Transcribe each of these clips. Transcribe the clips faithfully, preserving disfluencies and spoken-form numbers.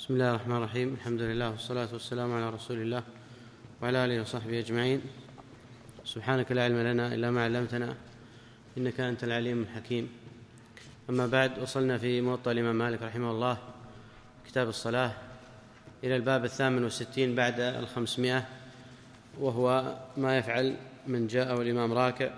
بسم الله الرحمن الرحيم. الحمد لله والصلاة والسلام على رسول الله وعلى آله وصحبه أجمعين. سبحانك لا علم لنا إلا ما علمتنا إنك أنت العليم الحكيم. أما بعد، وصلنا في موطأ الإمام مالك رحمه الله كتاب الصلاة إلى الباب الثامن والستين بعد الخمسمائة، وهو ما يفعل من جاء والإمام راكع،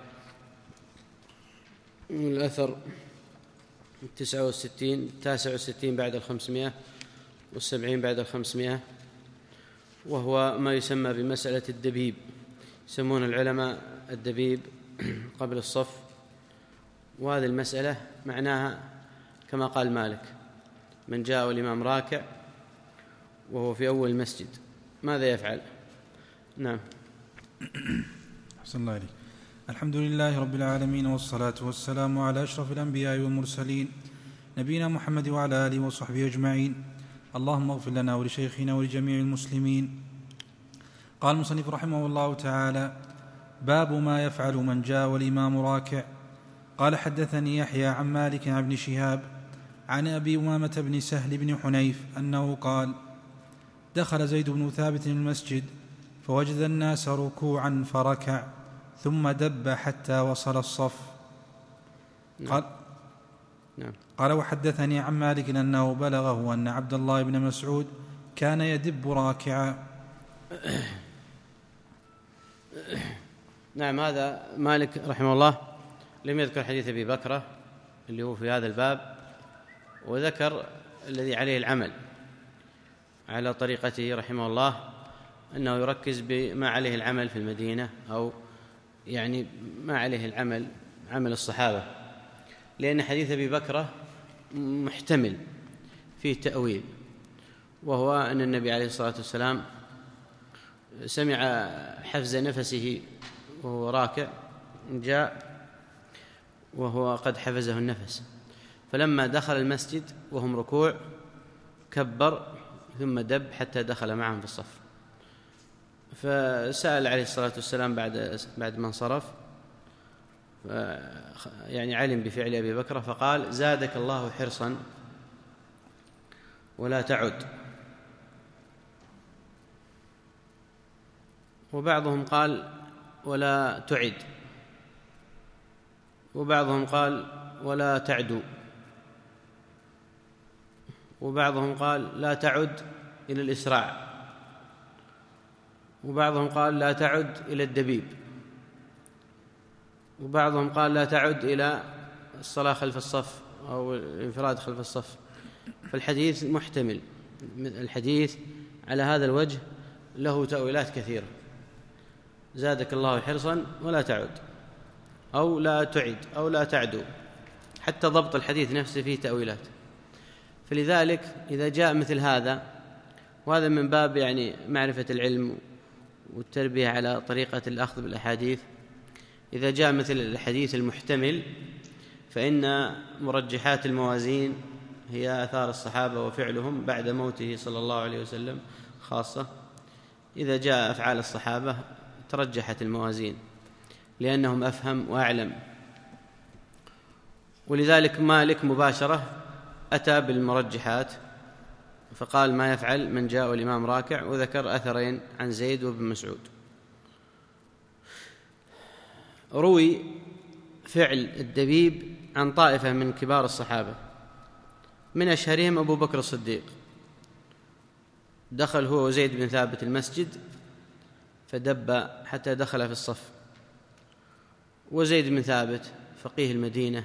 من الأثر التسعة والستين تاسع والستين بعد الخمسمائة والسبعين بعد الخمسمائة، وهو ما يسمى بمسألة الدبيب. يسمون العلماء الدبيب قبل الصف، وهذه المسألة معناها كما قال مالك: من جاء والإمام راكع وهو في أول المسجد ماذا يفعل؟ نعم. أحسن الله عليك. الحمد لله رب العالمين، والصلاة والسلام على أشرف الأنبياء والمرسلين نبينا محمد وعلى آله وصحبه أجمعين. اللهم اغفر لنا ولشيخنا ولجميع المسلمين. قال المصنف رحمه الله تعالى: باب ما يفعل من جاء والإمام راكع. قال: حدثني يحيى عن مالك عن ابن شهاب عن أبي أمامة بن سهل بن حنيف أنه قال: دخل زيد بن ثابت المسجد فوجد الناس ركوعا فركع ثم دب حتى وصل الصف. قال نعم. قال: وحدثني عن مالك أنه بلغه أن عبد الله بن مسعود كان يدب راكعا. نعم. هذا مالك رحمه الله لم يذكر حديث أبي بكرة اللي هو في هذا الباب، وذكر الذي عليه العمل على طريقته رحمه الله، أنه يركز بما عليه العمل في المدينة، أو يعني ما عليه العمل عمل الصحابة، لأن حديث أبي بكرة محتمل فيه تأويل، وهو أن النبي عليه الصلاة والسلام سمع حفز نفسه وهو راكع، جاء وهو قد حفزه النفس، فلما دخل المسجد وهم ركوع كبر ثم دب حتى دخل معهم في الصف. فسأل عليه الصلاة والسلام بعد بعد ما انصرف، يعني علم بفعل أبي بكر، فقال: زادك الله حرصا ولا تعد. وبعضهم قال: ولا تعد، وبعضهم قال: ولا تعدو، وبعضهم قال: لا تعد إلى الإسراع، وبعضهم قال: لا تعد إلى الدبيب، وبعضهم قال: لا تعد إلى الصلاة خلف الصف أو الانفراد خلف الصف. فالحديث محتمل، الحديث على هذا الوجه له تأويلات كثيرة: زادك الله حرصا ولا تعد، أو لا تعد، أو لا تعدو، حتى ضبط الحديث نفسه فيه تأويلات. فلذلك إذا جاء مثل هذا، وهذا من باب يعني معرفة العلم والتربية على طريقة الأخذ بالأحاديث، إذا جاء مثل الحديث المحتمل فإن مرجحات الموازين هي آثار الصحابة وفعلهم بعد موته صلى الله عليه وسلم خاصة. إذا جاء أفعال الصحابة ترجحت الموازين لأنهم أفهم وأعلم، ولذلك مالك مباشرة أتى بالمرجحات فقال: ما يفعل من جاء والإمام راكع، وذكر أثرين عن زيد وابن مسعود. روي فعل الدبيب عن طائفة من كبار الصحابة، من أشهرهم أبو بكر الصديق، دخل هو وزيد بن ثابت المسجد فدب حتى دخل في الصف. وزيد بن ثابت فقيه المدينة،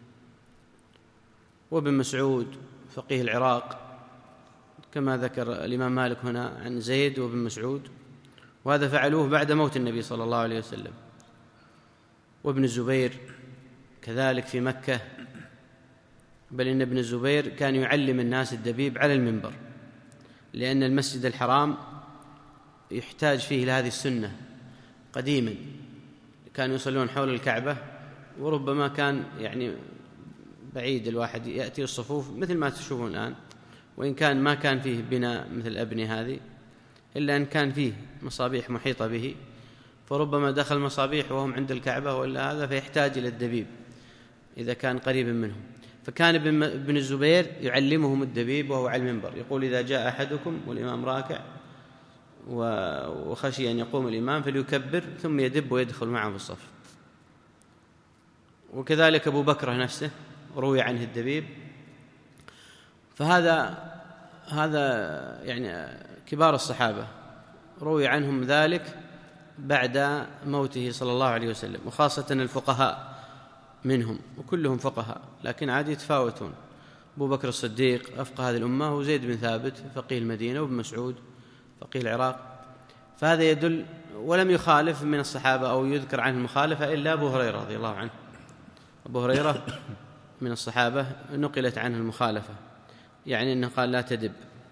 وابن مسعود فقيه العراق، كما ذكر الإمام مالك هنا عن زيد وابن مسعود، وهذا فعلوه بعد موت النبي صلى الله عليه وسلم. وابن الزبير كذلك في مكة، بل إن ابن الزبير كان يعلم الناس الدبيب على المنبر، لأن المسجد الحرام يحتاج فيه لهذه السنة. قديما كانوا يصلون حول الكعبة، وربما كان يعني بعيد الواحد يأتي الصفوف مثل ما تشوفون الآن، وإن كان ما كان فيه بناء مثل الأبنية هذه، إلا أن كان فيه مصابيح محيطة به، فربما دخل مصابيح وهم عند الكعبة ولا هذا، فيحتاج إلى الدبيب إذا كان قريبا منهم. فكان ابن الزبير يعلمهم الدبيب وهو على المنبر، يقول: إذا جاء أحدكم والإمام راكع وخشي أن يقوم الإمام فليكبر ثم يدب ويدخل معه في الصف. وكذلك أبو بكر نفسه روي عنه الدبيب. فهذا هذا يعني كبار الصحابة روي عنهم ذلك بعد موته صلى الله عليه وسلم، وخاصة الفقهاء منهم، وكلهم فقهاء لكن عاد يتفاوتون. أبو بكر الصديق أفقه هذه الأمة، وزيد بن ثابت فقيه المدينة، وابن مسعود فقيه العراق. فهذا يدل، ولم يخالف من الصحابة أو يذكر عنه المخالفة إلا أبو هريرة رضي الله عنه. أبو هريرة من الصحابة نقلت عنه المخالفة، يعني أنه قال: لا تدب.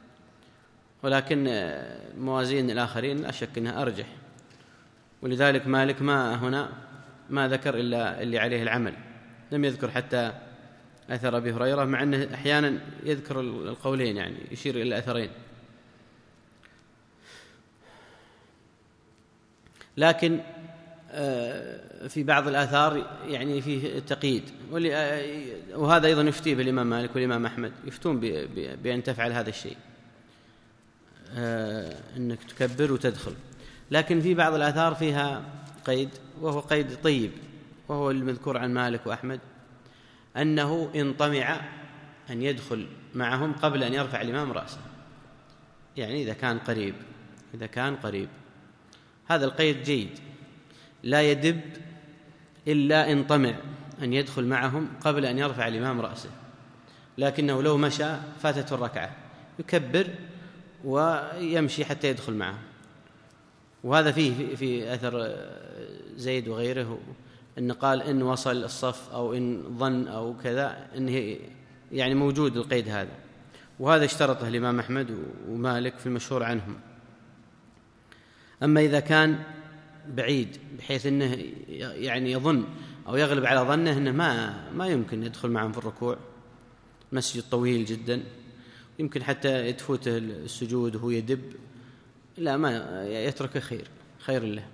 ولكن موازين الآخرين لا شك أنها أرجح، ولذلك مالك ما هنا ما ذكر إلا اللي عليه العمل، لم يذكر حتى أثر أبي هريرة، مع أنه أحيانا يذكر القولين، يعني يشير إلى الأثرين. لكن في بعض الآثار يعني فيه تقييد، وهذا أيضا يفتي بالإمام مالك والإمام أحمد، يفتون بأن تفعل هذا الشيء، أنك تكبر وتدخل. لكن في بعض الآثار فيها قيد، وهو قيد طيب، وهو المذكور عن مالك وأحمد، أنه إن طمع أن يدخل معهم قبل أن يرفع الإمام رأسه، يعني إذا كان قريب إذا كان قريب هذا القيد جيد. لا يدب إلا إن طمع أن يدخل معهم قبل أن يرفع الإمام رأسه، لكنه لو مشى فاتته الركعة يكبر ويمشي حتى يدخل معهم. وهذا فيه في أثر زيد وغيره أن قال إن وصل الصف أو إن ظن أو كذا، إنه يعني موجود القيد هذا، وهذا اشترطه الإمام أحمد ومالك في المشهور عنهم. أما إذا كان بعيد بحيث أنه يعني يظن أو يغلب على ظنه أنه ما ما يمكن يدخل معهم في الركوع، مسجد طويل جدا، يمكن حتى يتفوته السجود وهو يدب، لا ما يترك خير خير له.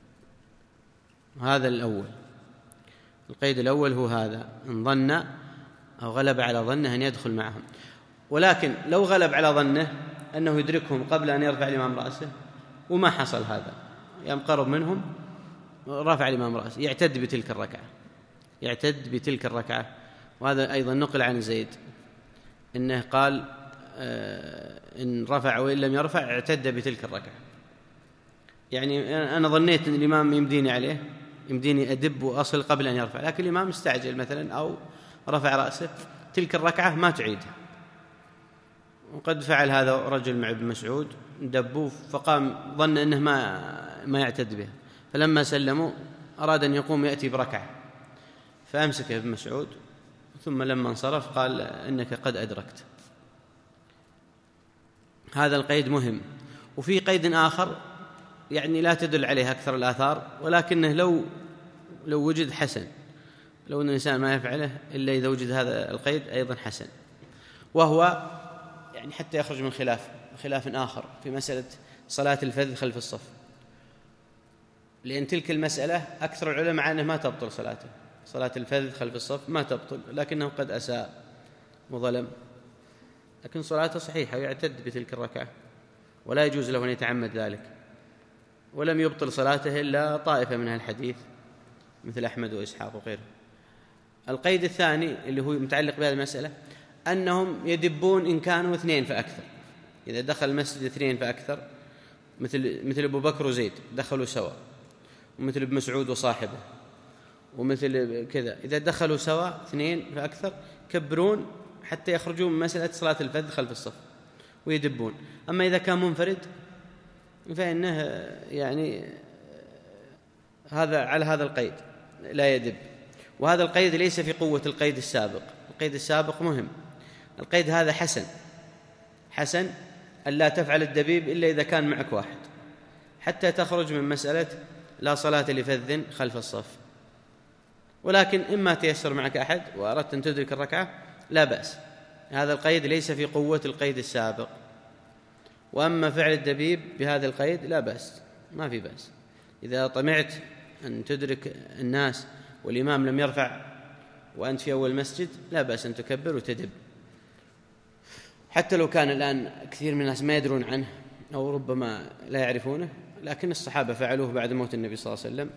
هذا الأول، القيد الأول هو هذا، إن ظن أو غلب على ظنه أن يدخل معهم. ولكن لو غلب على ظنه أنه يدركهم قبل أن يرفع الإمام رأسه وما حصل هذا، يوم قرب منهم رفع الإمام رأسه، يعتد بتلك الركعة يعتد بتلك الركعة وهذا أيضا نقل عن زيد إنه قال: إن رفع وإن لم يرفع اعتد بتلك الركعة. يعني أنا ظنيت أن الإمام يمديني عليه يمديني أدب وأصل قبل أن يرفع، لكن الإمام استعجل مثلا أو رفع رأسه، تلك الركعة ما تعيدها. وقد فعل هذا رجل مع ابن مسعود، دبوه فقام ظن أنه ما ما يعتد به، فلما سلموا أراد أن يقوم يأتي بركعة فأمسك ابن مسعود، ثم لما انصرف قال: إنك قد أدركت. هذا القيد مهم. وفي قيد آخر يعني لا تدل عليه أكثر الآثار، ولكنه لو لو وجد حسن، لو أن الإنسان ما يفعله إلا إذا وجد هذا القيد أيضا حسن، وهو يعني حتى يخرج من خلاف خلاف آخر في مسألة صلاة الفذ خلف الصف، لأن تلك المسألة أكثر العلماء عنه ما تبطل صلاته، صلاة الفذ خلف الصف ما تبطل، لكنه قد أساء وظلم، لكن صلاته صحيحة ويعتد بتلك الركعة ولا يجوز له أن يتعمد ذلك. ولم يبطل صلاته إلا طائفة من الحديث مثل أحمد وإسحاق وغيره. القيد الثاني اللي هو متعلق بهذه المسألة أنهم يدبون إن كانوا اثنين فأكثر، إذا دخل المسجد اثنين فأكثر، مثل مثل أبو بكر وزيد دخلوا سوا، ومثل ابن مسعود وصاحبه، ومثل كذا، إذا دخلوا سوا اثنين فأكثر كبرون حتى يخرجون من مسألة صلاة الفذ خلف الصف ويدبون. أما إذا كان منفرد فإنه يعني هذا على هذا القيد لا يدب. وهذا القيد ليس في قوة القيد السابق، القيد السابق مهم. القيد هذا حسن حسن ألا تفعل الدبيب إلا إذا كان معك واحد، حتى تخرج من مسألة لا صلاة لفذ خلف الصف. ولكن إما تيسر معك أحد وأردت أن تدرك الركعة لا بأس، هذا القيد ليس في قوة القيد السابق. وأما فعل الدبيب بهذا القيد لا بأس، ما في بأس. إذا طمعت أن تدرك الناس والإمام لم يرفع وأنت في أول المسجد لا بأس أن تكبر وتدب، حتى لو كان الآن كثير من الناس ما يدرون عنه أو ربما لا يعرفونه، لكن الصحابة فعلوه بعد موت النبي صلى الله عليه وسلم،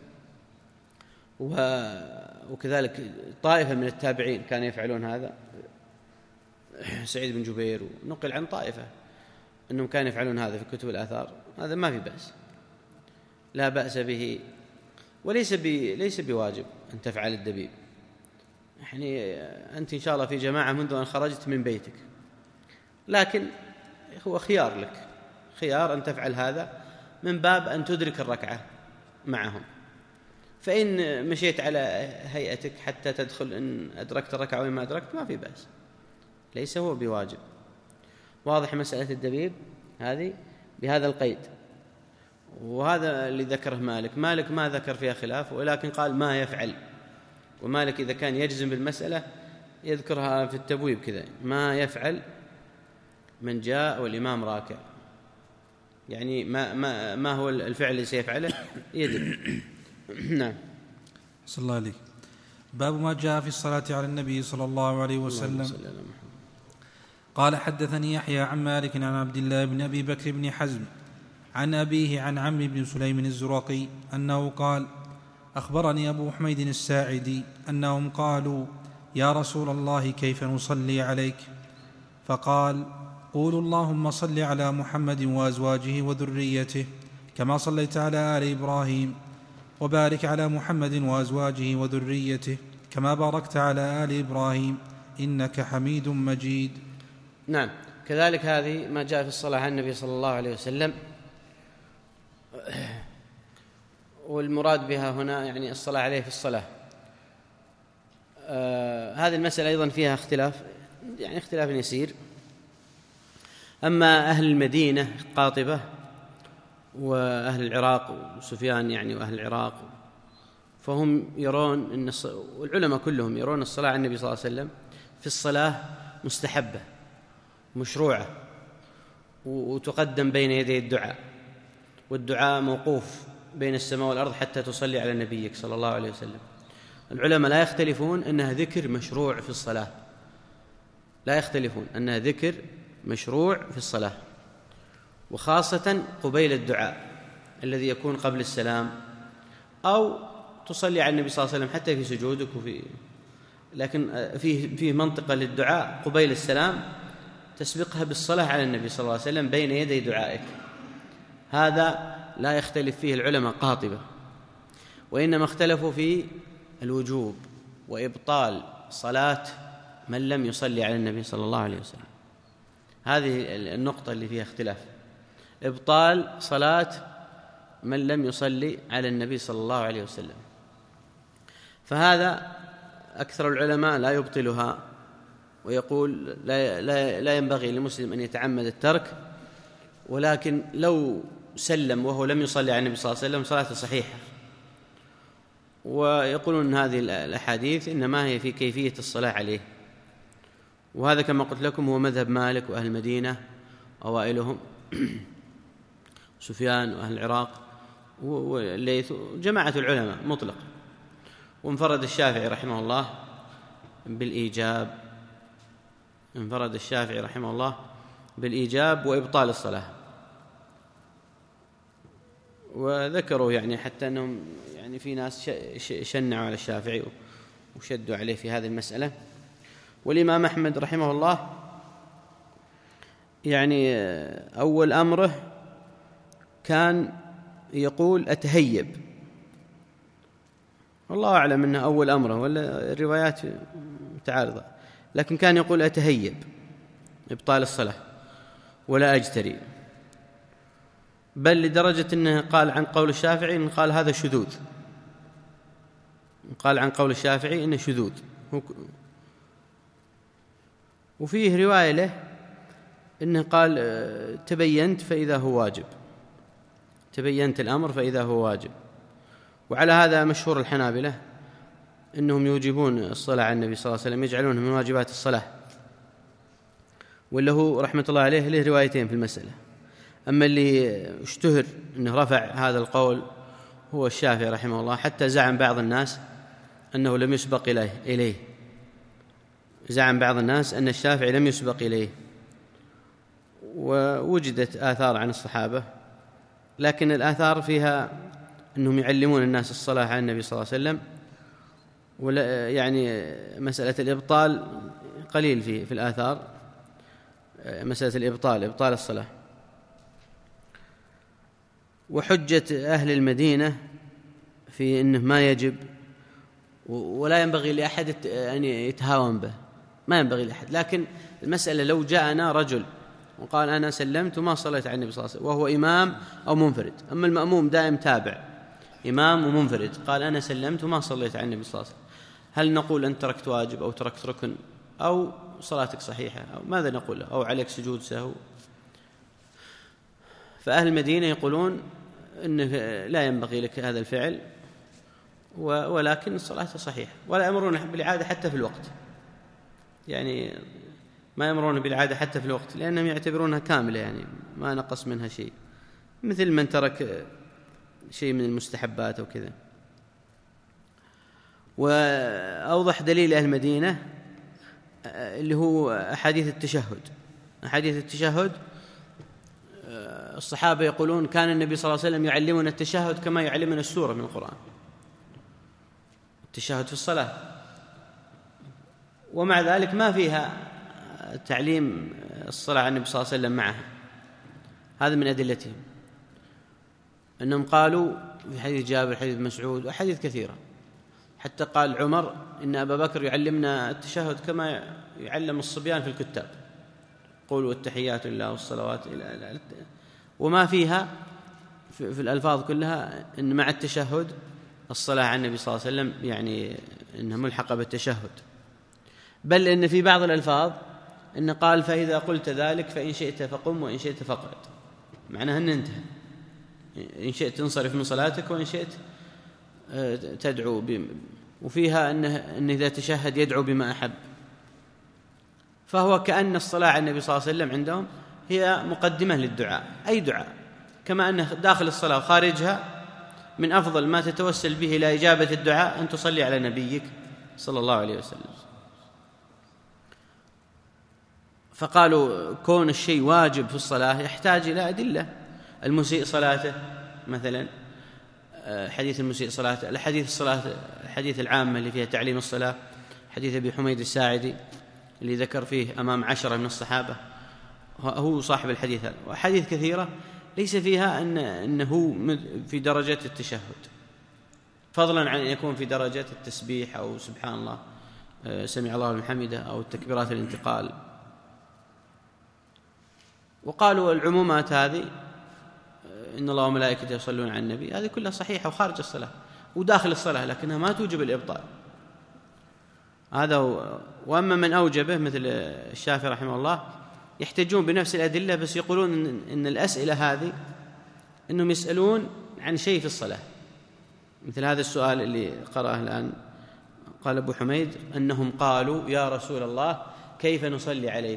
وكذلك طائفة من التابعين كانوا يفعلون هذا، سعيد بن جبير، ونقل عن طائفة أنهم كانوا يفعلون هذا في كتب الآثار. هذا ما في بأس، لا بأس به، وليس ليس بواجب أن تفعل الدبيب. يعني أنت إن شاء الله في جماعة منذ أن خرجت من بيتك، لكن هو خيار لك، خيار أن تفعل هذا من باب أن تدرك الركعة معهم. فإن مشيت على هيئتك حتى تدخل إن أدركت الركعة وإن ما أدركت ما في بأس، ليس هو بواجب. واضح مسألة الدبيب هذه بهذا القيد، وهذا اللي ذكره مالك. مالك ما ذكر فيها خلاف، ولكن قال ما يفعل. ومالك إذا كان يجزم بالمسألة يذكرها في التبويب كذا: ما يفعل من جاء والإمام راكع، يعني ما, ما, ما هو الفعل اللي سيفعله؟ يدب. نعم. صلى الله عليه. باب ما جاء في الصلاة على النبي صلى الله عليه وسلم. قال: حدثني يحيى عن مالك عن عبد الله بن أبي بكر بن حزم عن أبيه عن عمرو بن سليم الزرقي أنه قال: أخبرني أبو حميد الساعدي أنهم قالوا: يا رسول الله كيف نصلي عليك؟ فقال: قولوا اللهم صل على محمد وأزواجه وذريته كما صليت على آل إبراهيم، وبارك على محمد وأزواجه وذريته كما باركت على آل إبراهيم إنك حميد مجيد. نعم. كذلك هذه ما جاء في الصلاة على النبي صلى الله عليه وسلم، والمراد بها هنا يعني الصلاة عليه في الصلاة. آه هذه المسألة أيضا فيها اختلاف، يعني اختلاف يسير. أما أهل المدينة قاطبة وأهل العراق وسفيان يعني وأهل العراق، فهم يرون أن الص... والعلماء كلهم يرون الصلاة على النبي صلى الله عليه وسلم في الصلاة مستحبة مشروعة، وتقدم بين يدي الدعاء، والدعاء موقوف بين السماء والأرض حتى تصلي على نبيك صلى الله عليه وسلم. العلماء لا يختلفون أنها ذكر مشروع في الصلاة، لا يختلفون أنها ذكر مشروع في الصلاة، وخاصة قبيل الدعاء الذي يكون قبل السلام، أو تصلي على النبي صلى الله عليه وسلم حتى في سجودك وفي، لكن فيه فيه منطقة للدعاء قبيل السلام تسبقها بالصلاة على النبي صلى الله عليه وسلم بين يدي دعائك. هذا لا يختلف فيه العلماء قاطبة، وإنما اختلفوا في الوجوب وإبطال صلاة من لم يصلي على النبي صلى الله عليه وسلم. هذه النقطة اللي فيها اختلاف، إبطال صلاة من لم يصلي على النبي صلى الله عليه وسلم. فهذا أكثر العلماء لا يبطلها، ويقول لا, لا, لا ينبغي للمسلم أن يتعمد الترك، ولكن لو سلم وهو لم يصلي على النبي صلى الله عليه وسلم صلاته صحيحة. ويقولون أن هذه الأحاديث إنما هي في كيفية الصلاة عليه، وهذا كما قلت لكم هو مذهب مالك وأهل المدينة أوائلهم، سفيان وأهل العراق والليث، جماعة العلماء مطلق. وانفرد الشافعي رحمه الله بالإيجاب، انفرد الشافعي رحمه الله بالإيجاب وإبطال الصلاة. وذكروا يعني حتى أنهم يعني في ناس شنعوا على الشافعي وشدوا عليه في هذه المسألة. والإمام أحمد رحمه الله يعني أول أمره كان يقول أتهيب، والله أعلم أنه أول أمره ولا الروايات متعارضة، لكن كان يقول أتهيب إبطال الصلاة ولا أجتري، بل لدرجة أنه قال عن قول الشافعي إن قال هذا شذوذ، قال عن قول الشافعي إنه شذوذ. وفيه رواية له إنه قال تبينت فإذا هو واجب، تبينت الأمر فإذا هو واجب. وعلى هذا مشهور الحنابلة إنهم يوجبون الصلاة على النبي صلى الله عليه وسلم، يجعلونه من واجبات الصلاة، واللي هو رحمة الله عليه له روايتين في المسألة. أما اللي اشتهر أنه رفع هذا القول هو الشافعي رحمه الله، حتى زعم بعض الناس أنه لم يسبق إليه, إليه زعم بعض الناس أن الشافعي لم يسبق إليه، ووجدت آثار عن الصحابة، لكن الآثار فيها أنهم يعلمون الناس الصلاة على النبي صلى الله عليه وسلم، ولا يعني مسألة الإبطال قليل في في الآثار، مسألة الإبطال إبطال الصلاة. وحجة أهل المدينة في أنه ما يجب ولا ينبغي لأحد أن يتهاون به، ما ينبغي لأحد، لكن المسألة لو جاءنا رجل وقال أنا سلمت وما صليت على النبي صلى الله عليه وسلم وهو إمام أو منفرد، أما المأموم دائم تابع إمام ومنفرد، قال أنا سلمت وما صليت على النبي صلى الله عليه وسلم، هل نقول أنت تركت واجب أو تركت ركن أو صلاتك صحيحة أو ماذا نقول، أو عليك سجود سهو؟ فأهل المدينة يقولون أنه لا ينبغي لك هذا الفعل، ولكن الصلاة صحيحة، ولا يأمرون بالعادة حتى في الوقت، يعني ما يأمرون بالعادة حتى في الوقت لأنهم يعتبرونها كاملة، يعني ما نقص منها شيء، مثل من ترك شيء من المستحبات أو كذا. وأوضح دليل أهل المدينة اللي هو أحاديث التشهد. أحاديث التشهد الصحابة يقولون كان النبي صلى الله عليه وسلم يعلمنا التشهد كما يعلمنا السورة من القرآن، التشهد في الصلاة، ومع ذلك ما فيها تعليم الصلاة على النبي صلى الله عليه وسلم معها. هذا من أدلتهم أنهم قالوا في حديث جابر حديث مسعود وحديث كثيرة، حتى قال عمر إن أبا بكر يعلمنا التشهد كما يعلم الصبيان في الكتاب، قولوا التحيات لله والصلوات إلى، وما فيها في الألفاظ كلها إن مع التشهد الصلاة على النبي صلى الله عليه وسلم يعني إنها ملحقة بالتشهد، بل إن في بعض الألفاظ إن قال فإذا قلت ذلك فإن شئت فقم وإن شئت فاقعد، معناها أن انتهى، إن شئت تنصرف من صلاتك وإن شئت تدعو بما، وفيها أنه إن إذا تشهد يدعو بما أحب، فهو كأن الصلاة على النبي صلى الله عليه وسلم عندهم هي مقدمة للدعاء، أي دعاء، كما أن داخل الصلاة وخارجها من أفضل ما تتوسل به إلى إجابة الدعاء أن تصلي على نبيك صلى الله عليه وسلم. فقالوا كون الشيء واجب في الصلاة يحتاج إلى أدلة. المسيء صلاته مثلا، حديث المسيء صلاته، الحديث الصلاة الحديث العامة اللي فيها تعليم الصلاة، حديث أبي حميد الساعدي اللي ذكر فيه أمام عشرة من الصحابة، هو صاحب الحديث هذا، وحديث كثيرة ليس فيها أن أنه في درجة التشهد، فضلا عن أن يكون في درجة التسبيح أو سبحان الله سمع الله لمن حمده أو التكبيرات الانتقال. وقالوا العمومات هذه إن الله وملائكته يصلون على النبي هذه كلها صحيحة وخارج الصلاة وداخل الصلاة، لكنها ما توجب الإبطال. هذا هو. وأما من أوجبه مثل الشافعي رحمه الله يحتجون بنفس الأدلة، بس يقولون إن الأسئلة هذه إنهم يسألون عن شيء في الصلاة، مثل هذا السؤال اللي قرأه الآن، قال أبو حميد أنهم قالوا يا رسول الله كيف نصلي عليك.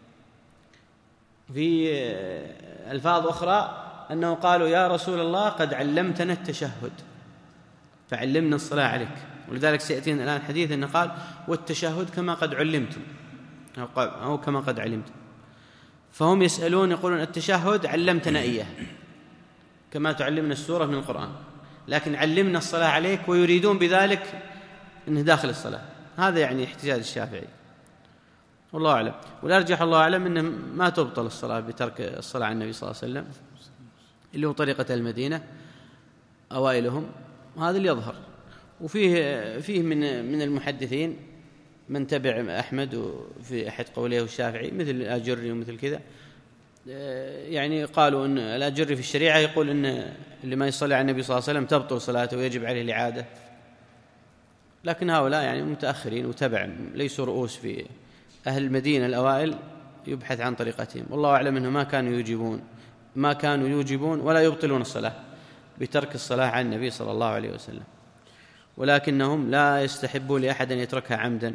في ألفاظ أخرى أنه قالوا يا رسول الله قد علمتنا التشهد فعلمنا الصلاة عليك، ولذلك سيأتينا الآن حديث أنه قال والتشهد كما قد علمتم أو كما قد علمتم. فهم يسألون يقولون التشهد علمتنا إياه كما تعلمنا السورة من القرآن، لكن علمنا الصلاة عليك، ويريدون بذلك أنه داخل الصلاة. هذا يعني احتجاج الشافعي والله أعلم. والأرجح الله أعلم أنه ما تبطل الصلاة بترك الصلاة على النبي صلى الله عليه وسلم، اللي هو طريقة المدينة أوائلهم، وهذا اللي يظهر. وفيه فيه من من المحدثين من تبع أحمد في أحد قوليه الشافعي مثل الآجري ومثل كذا، يعني قالوا أن الآجري في الشريعة يقول أن اللي ما يصلي على النبي صلى الله عليه وسلم تبطل صلاته ويجب عليه الإعادة، لكن هؤلاء يعني متأخرين وتبع ليسوا رؤوس في أهل المدينة الأوائل يبحث عن طريقتهم، والله أعلم أنه ما كانوا يوجبون ما كانوا يوجبون ولا يبطلون الصلاة بترك الصلاة على النبي صلى الله عليه وسلم، ولكنهم لا يستحبون لأحد أن يتركها عمدا.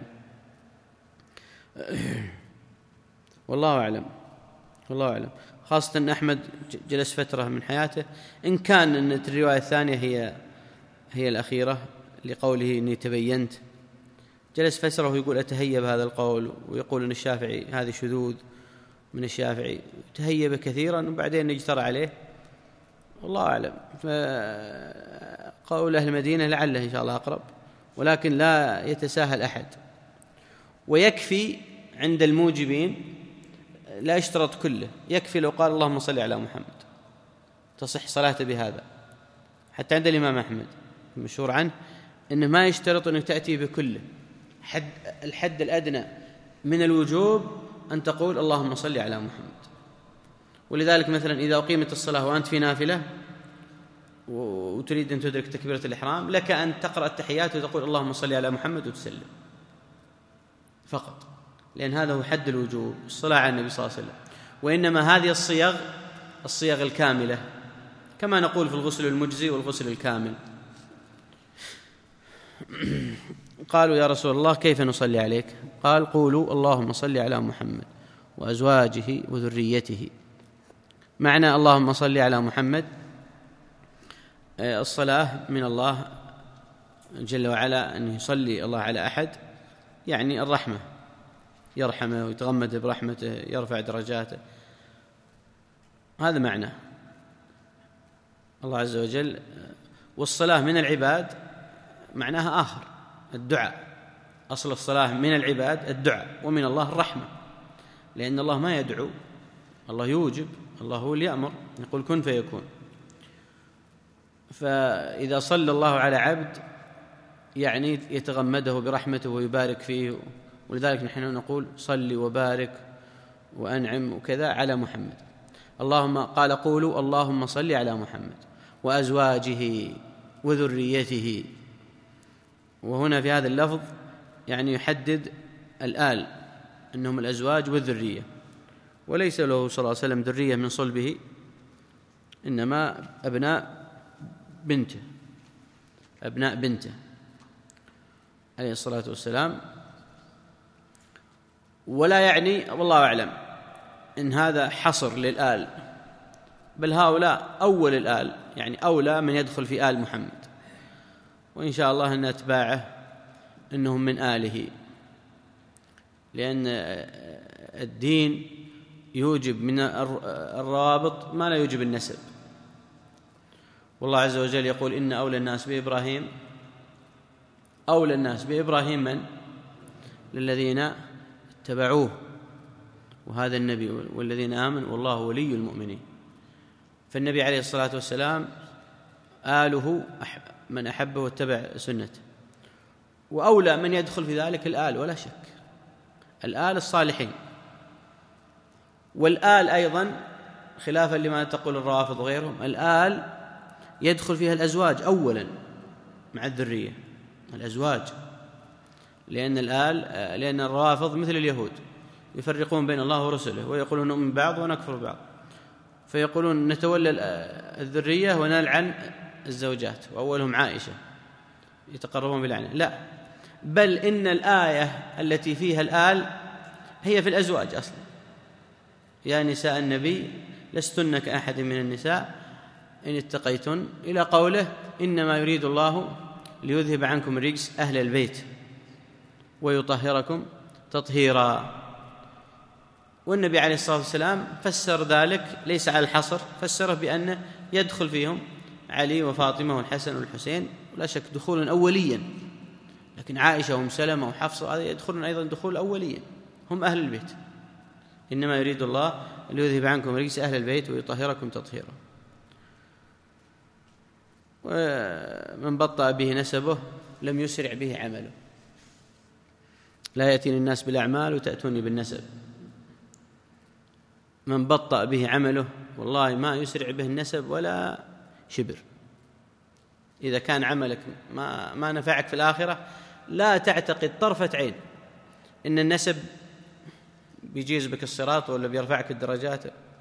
والله أعلم والله أعلم. خاصة أن أحمد جلس فترة من حياته، إن كان أن الرواية الثانية هي هي الأخيرة لقوله إني تبينت جلس فسره ويقول أتهيب هذا القول، ويقول أن الشافعي هذه شذوذ من الشافعي، تهيب كثيرا وبعدين اجترى عليه، والله أعلم. فقول أهل المدينة لعله إن شاء الله أقرب، ولكن لا يتساهل أحد. ويكفي عند الموجبين، لا يشترط كله، يكفي لو قال اللهم صل على محمد تصح صلاته بهذا. حتى عند الإمام أحمد المشهور عنه أنه ما يشترط أنك تأتي بكله، حد الحد الأدنى من الوجوب أن تقول اللهم صل على محمد. ولذلك مثلا إذا أقيمت الصلاة وأنت في نافلة وتريد أن تدرك تكبيرة الإحرام، لك أن تقرأ التحيات وتقول اللهم صل على محمد وتسلم فقط، لأن هذا هو حد الوجوب، الصلاة على النبي صلى الله عليه وسلم. وإنما هذه الصيغ الصيغ الكاملة، كما نقول في الغسل المجزي والغسل الكامل. قالوا يا رسول الله كيف نصلي عليك؟ قال قولوا اللهم صل على محمد وأزواجه وذريته. معنى اللهم صل على محمد الصلاة من الله جل وعلا أن يصلي الله على أحد، يعني الرحمة، يرحمه ويتغمد برحمته، يرفع درجاته، هذا معنى الله عز وجل. والصلاة من العباد معناها آخر، الدعاء. أصل الصلاة من العباد الدعاء، ومن الله الرحمة، لأن الله ما يدعو، الله يوجب، الله هو اللي يأمر، يقول كن فيكون. فإذا صلى الله على عبد يعني يتغمده برحمته ويبارك فيه. ولذلك نحن نقول صل وبارك وأنعم وكذا على محمد. اللهم قال قولوا اللهم صل على محمد وأزواجه وذريته. وهنا في هذا اللفظ يعني يحدد الآل أنهم الأزواج والذرية، وليس له صلى الله عليه وسلم ذرية من صلبه، إنما أبناء بنته أبناء بنته عليه الصلاة والسلام. ولا يعني والله أعلم إن هذا حصر للآل، بل هؤلاء أول الآل، يعني أولى من يدخل في آل محمد، وإن شاء الله أن أتباعه إنهم من آله، لأن الدين يوجب من الروابط ما لا يوجب النسب. والله عز وجل يقول إن أولى الناس بإبراهيم أولى الناس بإبراهيم من؟ للذين اتبعوه وهذا النبي والذين آمنوا والله ولي المؤمنين. فالنبي عليه الصلاة والسلام آله من أحبه واتبع سنته، وأولى من يدخل في ذلك الآل ولا شك، الآل الصالحين. والآل أيضا خلافا لما تقول الروافض وغيرهم، الآل يدخل فيها الأزواج أولا مع الذرية، الأزواج، لأن الآل لأن الروافض مثل اليهود يفرقون بين الله ورسله، ويقولون نؤمن بعض ونكفر بعض، فيقولون نتولى الذرية ونلعن الزوجات، وأولهم عائشة يتقربون باللعنة. لا، بل إن الآية التي فيها الآل هي في الأزواج أصلا، يا نساء النبي لستن كأحد من النساء إن اتقيتن، إلى قوله إنما يريد الله ليذهب عنكم الرجس أهل البيت ويطهركم تطهيرا. والنبي عليه الصلاة والسلام فسر ذلك ليس على الحصر، فسره بأنه يدخل فيهم علي وفاطمة والحسن والحسين، ولا شك دخولا أوليا، لكن عائشة وأم سلمة وحفصة هذا يدخلون أيضا دخول أوليا، هم أهل البيت. إنما يريد الله ليذهب عنكم رجس أهل البيت ويطهركم تطهيرا. ومن بطأ به نسبه لم يسرع به عمله. لا يأتيني الناس بالأعمال وتأتوني بالنسب. من بطأ به عمله والله ما يسرع به النسب ولا شبر. إذا كان عملك ما, ما نفعك في الآخرة، لا تعتقد طرفة عين إن النسب بيجيز بك الصراط ولا بيرفعك الدرجات،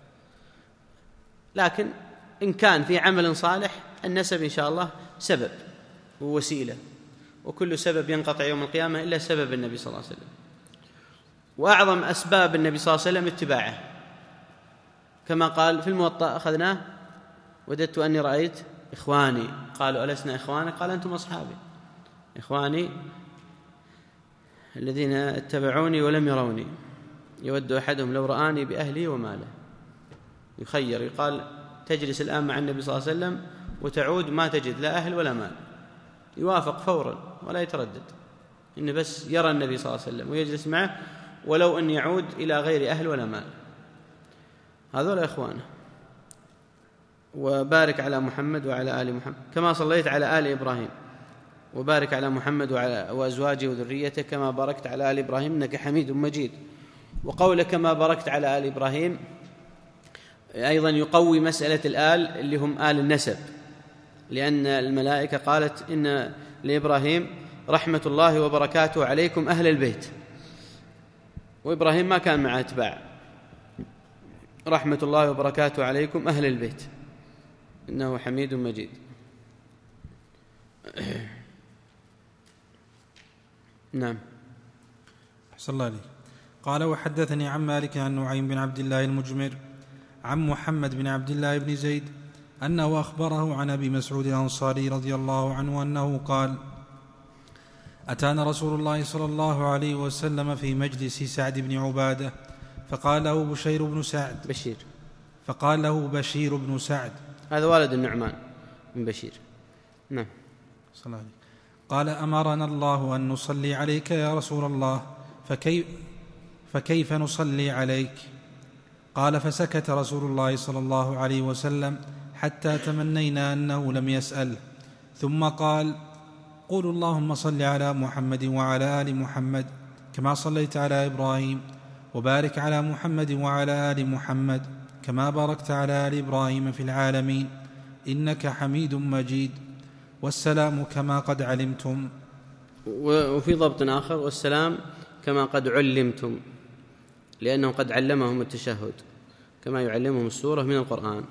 لكن إن كان في عمل صالح النسب إن شاء الله سبب ووسيلة، وكل سبب ينقطع يوم القيامة إلا سبب النبي صلى الله عليه وسلم. وأعظم أسباب النبي صلى الله عليه وسلم اتباعه، كما قال في الموطأ أخذناه وددت أني رأيت إخواني، قالوا ألسنا إخواني؟ قال أنتم أصحابي. إخواني الذين اتبعوني ولم يروني يود أحدهم لو رآني بأهلي وماله. يخير، يقال تجلس الآن مع النبي صلى الله عليه وسلم وتعود ما تجد لا أهل ولا مال، يوافق فورا ولا يتردد، إنه بس يرى النبي صلى الله عليه وسلم ويجلس معه ولو أن يعود إلى غير أهل ولا مال. هذول إخوانه. وبارك على محمد وعلى آل محمد كما صليت على آل إبراهيم، وبارك على محمد وعلى وأزواجه وذريته كما باركت على آل إبراهيم إنك حميد مجيد. وقوله كما باركت على آل إبراهيم أيضا يقوي مسألة الآل اللي هم آل النسب، لأن الملائكة قالت إن لإبراهيم رحمة الله وبركاته عليكم أهل البيت، وإبراهيم ما كان معه أتباع، رحمة الله وبركاته عليكم أهل البيت إنه حميد مجيد. نعم. أحسن الله عليك. قال وحدثني عن مالك عن نعيم بن عبد الله المجمر عن محمد بن عبد الله بن زيد أنه أخبره عن أبي مسعود الأنصاري رضي الله عنه أنه قال أتانا رسول الله صلى الله عليه وسلم في مجلس سعد بن عبادة فقال له بشير بن سعد بشير فقال له بشير بن سعد، هذا والد النعمان بن بشير. نعم. صلى الله عليه. قال أمرنا الله أن نصلي عليك يا رسول الله، فكيف, فكيف نصلي عليك؟ قال فسكت رسول الله صلى الله عليه وسلم حتى تمنينا أنه لم يسأل، ثم قال قولوا اللهم صل على محمد وعلى آل محمد كما صليت على إبراهيم، وبارك على محمد وعلى آل محمد كما باركت على آل إبراهيم في العالمين إنك حميد مجيد، والسلام كما قد علمتم. وفي ضبط آخر والسلام كما قد علمتم، لأنه قد علمهم التشهد كما يعلمهم السورة من القرآن.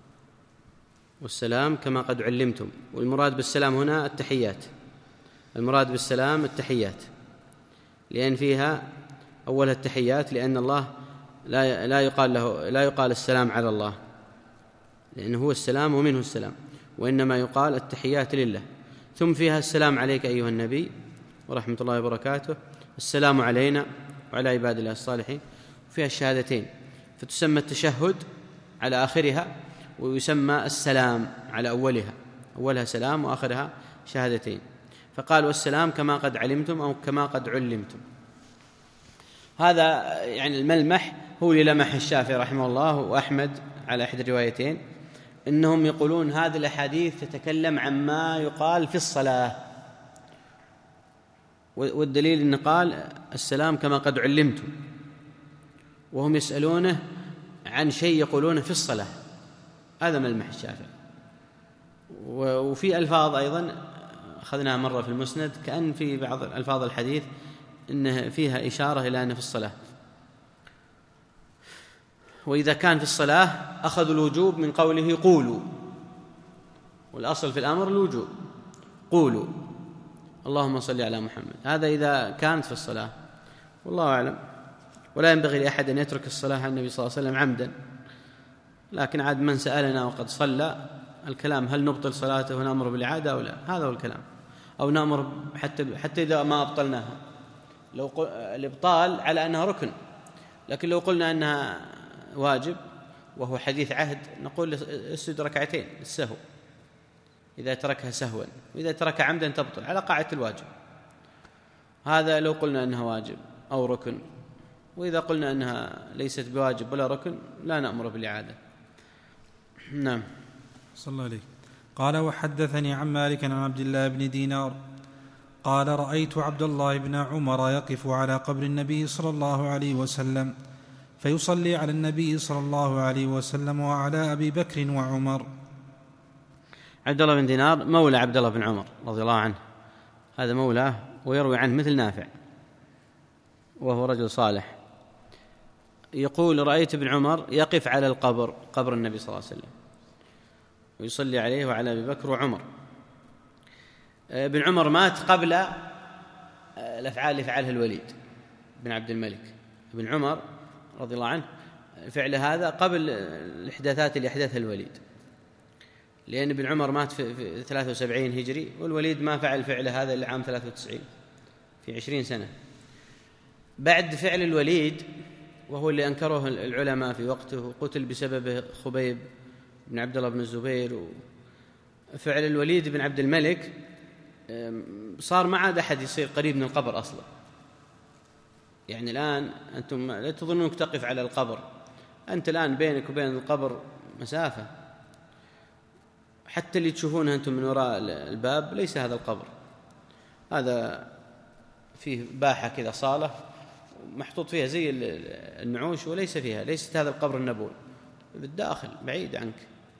والسلام كما قد علمتم، والمراد بالسلام هنا التحيات، المراد بالسلام التحيات، لأن فيها أول التحيات، لأن الله لا لا يقال له لا يقال السلام على الله، لأنه هو السلام ومنه السلام، وإنما يقال التحيات لله. ثم فيها السلام عليك أيها النبي ورحمة الله وبركاته، السلام علينا وعلى عباد الله الصالحين، فيها الشهادتين، فتسمى التشهد على آخرها، ويسمى السلام على أولها، أولها سلام وآخرها شهادتين. فقال والسلام كما قد علمتم أو كما قد علمتم. هذا يعني الملمح هو اللي لمح الشافعي رحمه الله وأحمد على أحد الروايتين، إنهم يقولون هذه الأحاديث تتكلم عن ما يقال في الصلاة، والدليل إن قال السلام كما قد علمتم، وهم يسألونه عن شيء يقولونه في الصلاة. هذا ملمح الشافعي. وفي ألفاظ أيضا أخذناها مرة في المسند كأن في بعض ألفاظ الحديث إن فيها إشارة إلى أن في الصلاة، وإذا كان في الصلاة أخذوا الوجوب من قوله قولوا، والأصل في الأمر الوجوب، قولوا اللهم صل على محمد، هذا إذا كانت في الصلاة، والله أعلم. ولا ينبغي لأحد أن يترك الصلاة على النبي صلى الله عليه وسلم عمدا، لكن عاد من سألنا وقد صلى الكلام هل نبطل صلاته ونأمر بالإعادة أو لا، هذا هو الكلام، أو نأمر حتى, حتى إذا ما أبطلناها، لو قل... الإبطال على أنها ركن، لكن لو قلنا أنها واجب وهو حديث عهد نقول اسجد ركعتين السهو إذا تركها سهوا، وإذا تركها عمدا تبطل على قاعدة الواجب. هذا لو قلنا أنها واجب أو ركن، وإذا قلنا أنها ليست بواجب ولا ركن لا نأمر بالإعادة. نعم. صلى الله عليه. قال وحدثني عن مالك عن عبد الله بن دينار قال رأيت عبد الله بن عمر يقف على قبر النبي صلى الله عليه وسلم فيصلي على النبي صلى الله عليه وسلم وعلى أبي بكر وعمر. عبد الله بن دينار مولى عبد الله بن عمر رضي الله عنه، هذا مولاه ويروي عنه مثل نافع، وهو رجل صالح. يقول رأيت ابن عمر يقف على القبر، قبر النبي صلى الله عليه وسلم، ويصلي عليه وعلى أبي بكر وعمر. ابن عمر مات قبل الأفعال اللي فعلها الوليد بن عبد الملك. ابن عمر رضي الله عنه فعل هذا قبل الإحداثات اللي أحدثها الوليد، لأن ابن عمر مات في ثلاثة وسبعين هجري، والوليد ما فعل فعل هذا إلا عام ثلاثة وتسعين، في عشرين سنة. بعد فعل الوليد، وهو اللي أنكره العلماء في وقته وقتل بسببه خبيب بن عبد الله بن الزبير، وفعل الوليد بن عبد الملك، صار ما عاد أحد يصير قريب من القبر أصلا. يعني الآن أنتم لا تظنونك تقف على القبر، أنت الآن بينك وبين القبر مسافة، حتى اللي تشوفونه أنتم من وراء الباب ليس هذا القبر، هذا فيه باحة كذا صالة محطوط فيها زي النعوش وليس فيها، ليست هذا القبر النبوي، بالداخل بعيد عنك.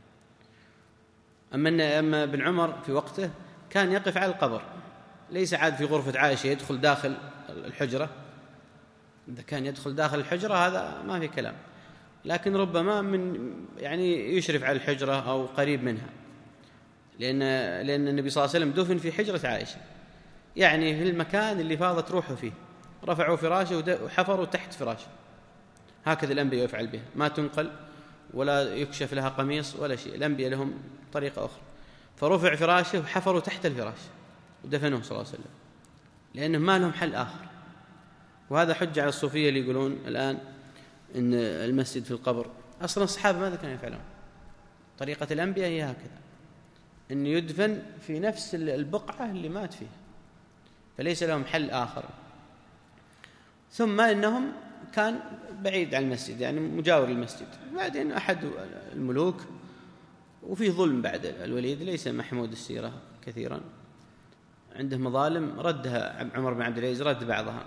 أما أما ابن عمر في وقته كان يقف على القبر، ليس عاد في غرفة عائشة يدخل داخل الحجرة، إذا كان يدخل داخل الحجرة هذا ما في كلام، لكن ربما من يعني يشرف على الحجرة أو قريب منها، لأن لأن النبي صلى الله عليه وسلم دفن في حجرة عائشة، يعني في المكان اللي فاضت روحه فيه، رفعوا فراشه وحفروا تحت فراشه. هكذا الأنبياء يفعل بها، ما تنقل ولا يكشف لها قميص ولا شيء، الأنبياء لهم طريقة أخرى، فرفع فراشه وحفروا تحت الفراش ودفنوه صلى الله عليه وسلم، لأنه ما لهم حل آخر. وهذا حجة على الصوفية اللي يقولون الآن إن المسجد في القبر، أصلا الصحابة ماذا كانوا يفعلون؟ طريقة الأنبياء هي هكذا، إن يدفن في نفس البقعة اللي مات فيها، فليس لهم حل آخر. ثم إنهم كان بعيد عن المسجد، يعني مجاور للمسجد. بعدين أحد الملوك، وفيه ظلم بعد الوليد، ليس محمود السيرة كثيرا، عنده مظالم ردها عمر بن عبد العزيز، رد بعضها،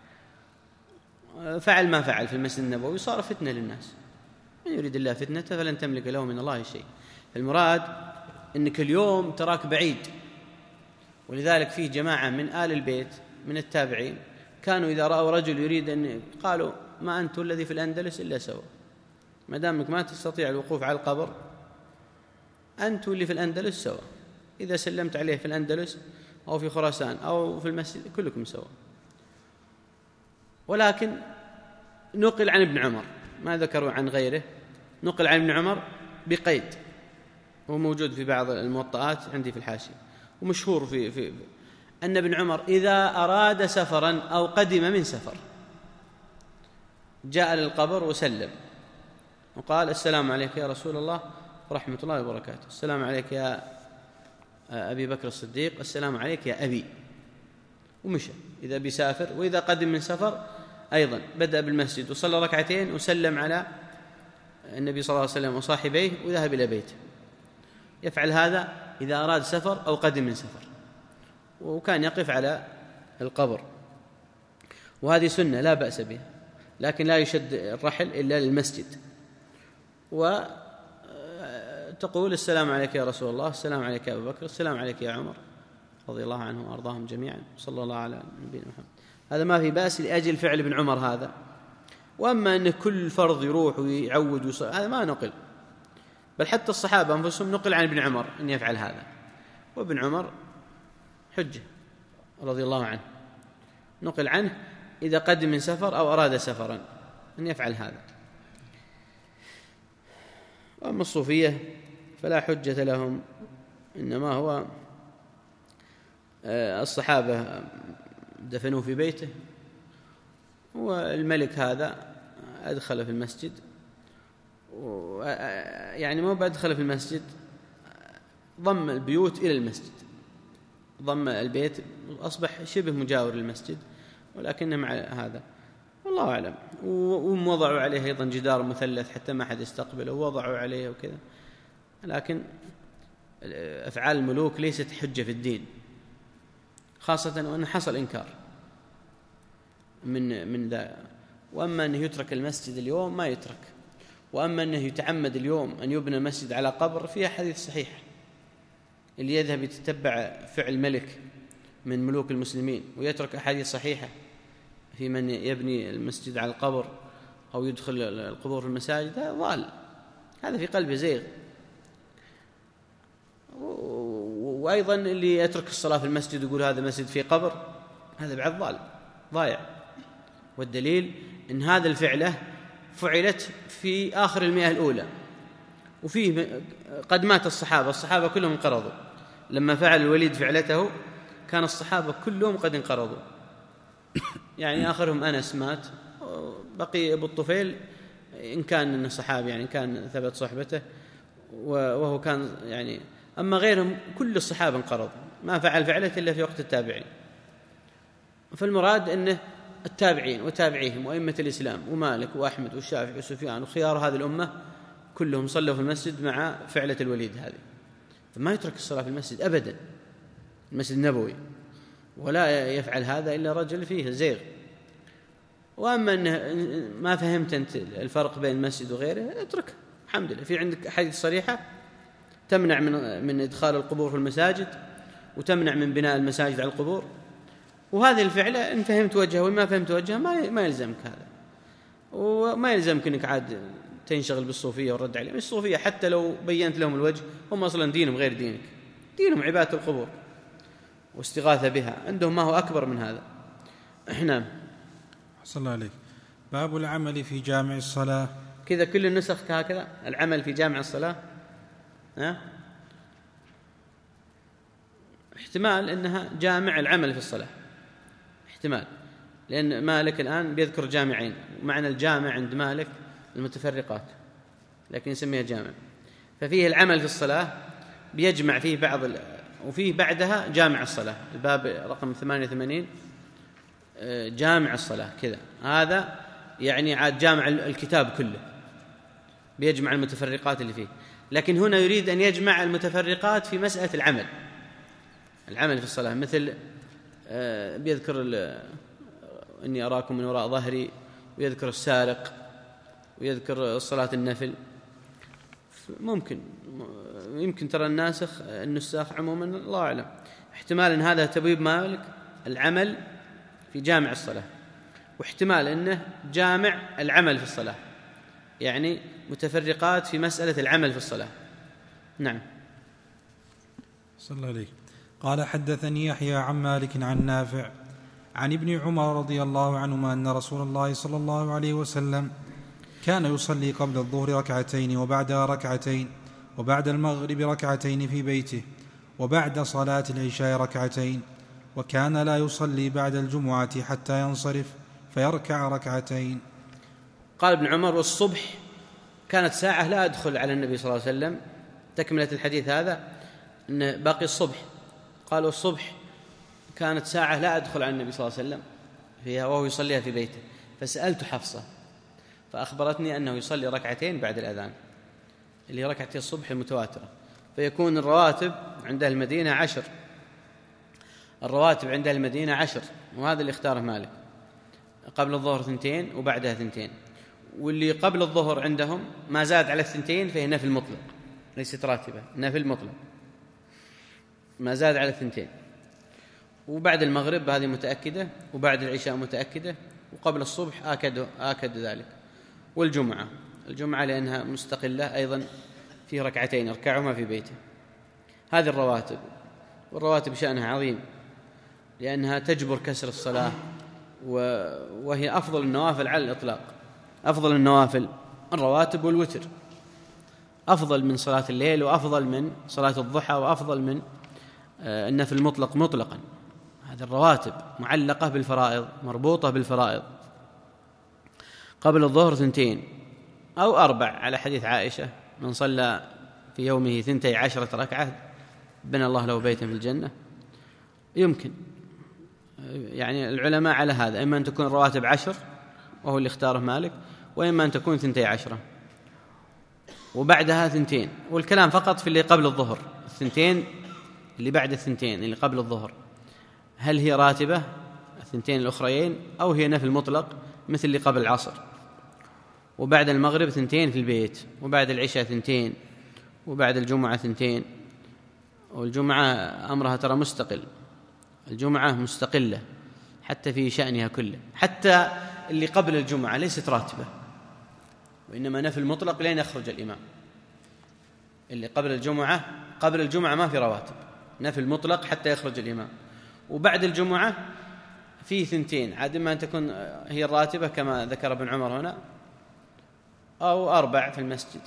فعل ما فعل في المسجد النبوي، صار فتنة للناس. من يريد الله فتنته فلن تملك له من الله شيء. المراد أنك اليوم تراك بعيد، ولذلك فيه جماعة من آل البيت من التابعين كانوا إذا رأوا رجل يريد أن قالوا ما أنت الذي في الأندلس إلا سوا، ما دامك ما تستطيع الوقوف على القبر أنت اللي في الأندلس سوا، إذا سلمت عليه في الأندلس أو في خراسان أو في المسجد كلكم سوا. ولكن نقل عن ابن عمر، ما ذكروا عن غيره، نقل عن ابن عمر بقيد، هو موجود في بعض الموطئات عندي في الحاشية، ومشهور في, في أن ابن عمر إذا أراد سفرا أو قدم من سفر جاء للقبر وسلم وقال السلام عليك يا رسول الله ورحمة الله وبركاته، السلام عليك يا أبي بكر الصديق، السلام عليك يا أبي، ومشى إذا بيسافر. وإذا قدم من سفر أيضا بدأ بالمسجد وصلى ركعتين وسلم على النبي صلى الله عليه وسلم وصاحبيه وذهب إلى بيته. يفعل هذا إذا أراد سفر أو قدم من سفر، وكان يقف على القبر، وهذه سنة لا بأس بها، لكن لا يشد الرحل إلا للمسجد، وتقول السلام عليك يا رسول الله، السلام عليك يا أبو بكر، السلام عليك يا عمر رضي الله عنهم وأرضاهم جميعا، صلى الله على نبينا محمد. هذا ما في بأس لأجل فعل ابن عمر هذا. وأما أن كل فرض يروح ويعود ويصلي هذا ما نقل، بل حتى الصحابة أنفسهم نقل عن ابن عمر أن يفعل هذا، وابن عمر حجة رضي الله عنه، نقل عنه إذا قدم من سفر أو أراد سفرا أن يفعل هذا. وأما الصوفية فلا حجة لهم، إنما هو الصحابة دفنوه في بيته، والملك هذا أدخل في المسجد، يعني ما أدخل في المسجد، ضم البيوت إلى المسجد، ضم البيت أصبح شبه مجاور للمسجد، ولكنه مع هذا والله أعلم. ووضعوا عليه أيضا جدار مثلث حتى ما حد يستقبله، ووضعوا عليه وكذا. لكن أفعال الملوك ليست حجة في الدين، خاصة وأن حصل إنكار من من ذا. وأما أنه يترك المسجد اليوم ما يترك، وأما أنه يتعمد اليوم أن يبنى مسجد على قبر، فيها حديث صحيح. اللي يذهب يتتبع فعل ملك من ملوك المسلمين ويترك أحاديث صحيحة في من يبني المسجد على القبر أو يدخل القبور في المساجد، هذا ضال، هذا في قلبه زيغ. وأيضا اللي يترك الصلاة في المسجد ويقول هذا مسجد في قبر، هذا بعد ضال ضايع. والدليل إن هذا الفعلة فعلت في آخر المئة الأولى، وفيه قد مات الصحابة، الصحابة كلهم انقرضوا. لما فعل الوليد فعلته كان الصحابة كلهم قد انقرضوا، يعني آخرهم أنس مات، بقي أبو الطفيل إن كان إنه صحابي يعني كان ثبت صحبته وهو كان يعني، أما غيرهم كل الصحابة انقرضوا، ما فعل فعلة إلا في وقت التابعين. فالمراد أنه التابعين وتابعيهم وأئمة الإسلام ومالك وأحمد والشافعي وسفيان وخيار هذه الأمة كلهم صلوا في المسجد مع فعلة الوليد هذه، فما يترك الصلاة في المسجد أبدا، المسجد النبوي، ولا يفعل هذا إلا رجل فيه زيغ. وأما أنه ما فهمت أنت الفرق بين المسجد وغيره اتركه، الحمد لله في عندك أحاديث صريحة تمنع من من إدخال القبور في المساجد وتمنع من بناء المساجد على القبور، وهذه الفعلة إن فهمت وجهه وما فهمت وجهه ما ما يلزمك هذا، وما يلزمك إنك عاد تنشغل بالصوفية والرد عليهم. الصوفية حتى لو بينت لهم الوجه هم أصلا دينهم غير دينك، دينهم عبادة القبور واستغاثة بها، عندهم ما هو أكبر من هذا. نعم. صلى الله عليه. باب العمل في جامع الصلاة. كذا كل النسخ هكذا، العمل في جامع الصلاة. ها؟ احتمال أنها جامع العمل في الصلاة، احتمال، لأن مالك الآن بيذكر جامعين، معنى الجامع عند مالك المتفرقات لكن يسميها جامع، ففيه العمل في الصلاة بيجمع فيه بعض ال... وفيه بعدها جامع الصلاة، الباب رقم ثمانية وثمانين جامع الصلاة كذا، هذا يعني عاد جامع الكتاب كله بيجمع المتفرقات اللي فيه، لكن هنا يريد أن يجمع المتفرقات في مسألة العمل، العمل في الصلاة، مثل بيذكر إني أراكم من وراء ظهري، ويذكر السارق، ويذكر الصلاة النفل. ممكن يمكن ترى الناسخ النساخ عموما الله أعلم، احتمال أن هذا تبويب مالك العمل في جامع الصلاة، واحتمال أنه جامع العمل في الصلاة، يعني متفرقات في مسألة العمل في الصلاة. نعم. صلى الله عليه. قال حدثني يحيى عن مالك عن نافع عن ابن عمر رضي الله عنهما أن رسول الله صلى الله عليه وسلم كان يصلي قبل الظهر ركعتين وبعدها ركعتين وبعد المغرب ركعتين في بيته وبعد صلاة العشاء ركعتين، وكان لا يصلي بعد الجمعة حتى ينصرف فيركع ركعتين. قال ابن عمر والصبح كانت ساعة لا أدخل على النبي صلى الله عليه وسلم، تكملة الحديث هذا أن باقي الصبح، قالوا الصبح كانت ساعة لا أدخل على النبي صلى الله عليه وسلم فيها وهو يصليها في بيته، فسألت حفصة فأخبرتني أنه يصلي ركعتين بعد الأذان اللي ركعتي الصبح المتواترة، فيكون الرواتب عند المدينة عشر، الرواتب عند المدينة عشر، وهذا اللي اختاره مالك، قبل الظهر ثنتين وبعدها ثنتين، واللي قبل الظهر عندهم ما زاد على الثنتين فهي نفل مطلق ليست راتبة، نفل مطلق ما زاد على الثنتين، وبعد المغرب هذه متأكدة، وبعد العشاء متأكدة، وقبل الصبح آكد آكد ذلك، والجمعة الجمعة لأنها مستقلة أيضا في ركعتين يركعهما في بيته. هذه الرواتب، والرواتب شأنها عظيم لأنها تجبر كسر الصلاة، وهي أفضل النوافل على الإطلاق، أفضل النوافل الرواتب والوتر، أفضل من صلاة الليل وأفضل من صلاة الضحى وأفضل من النفل المطلق مطلقا. هذه الرواتب معلقة بالفرائض، مربوطة بالفرائض، قبل الظهر ثنتين أو أربع على حديث عائشة من صلى في يومه ثنتي عشرة ركعة بنى الله له بيتا في الجنة. يمكن يعني العلماء على هذا، إما أن تكون الرواتب عشر وهو اللي اختاره مالك، وإما أن تكون ثنتي عشرة وبعدها ثنتين، والكلام فقط في اللي قبل الظهر، الثنتين اللي بعد الثنتين اللي قبل الظهر هل هي راتبة الثنتين الأخريين أو هي نفل مطلق مثل اللي قبل العصر، وبعد المغرب ثنتين في البيت، وبعد العشاء ثنتين، وبعد الجمعة ثنتين. والجمعة أمرها ترى مستقل، الجمعة مستقلة حتى في شأنها كله، حتى اللي قبل الجمعة ليست راتبة وإنما نفل مطلق لين يخرج الإمام. اللي قبل الجمعة قبل الجمعة ما في رواتب، نفل مطلق حتى يخرج الإمام، وبعد الجمعة في ثنتين عاد ما أن تكون هي الراتبة كما ذكر ابن عمر هنا، أو أربع في المسجد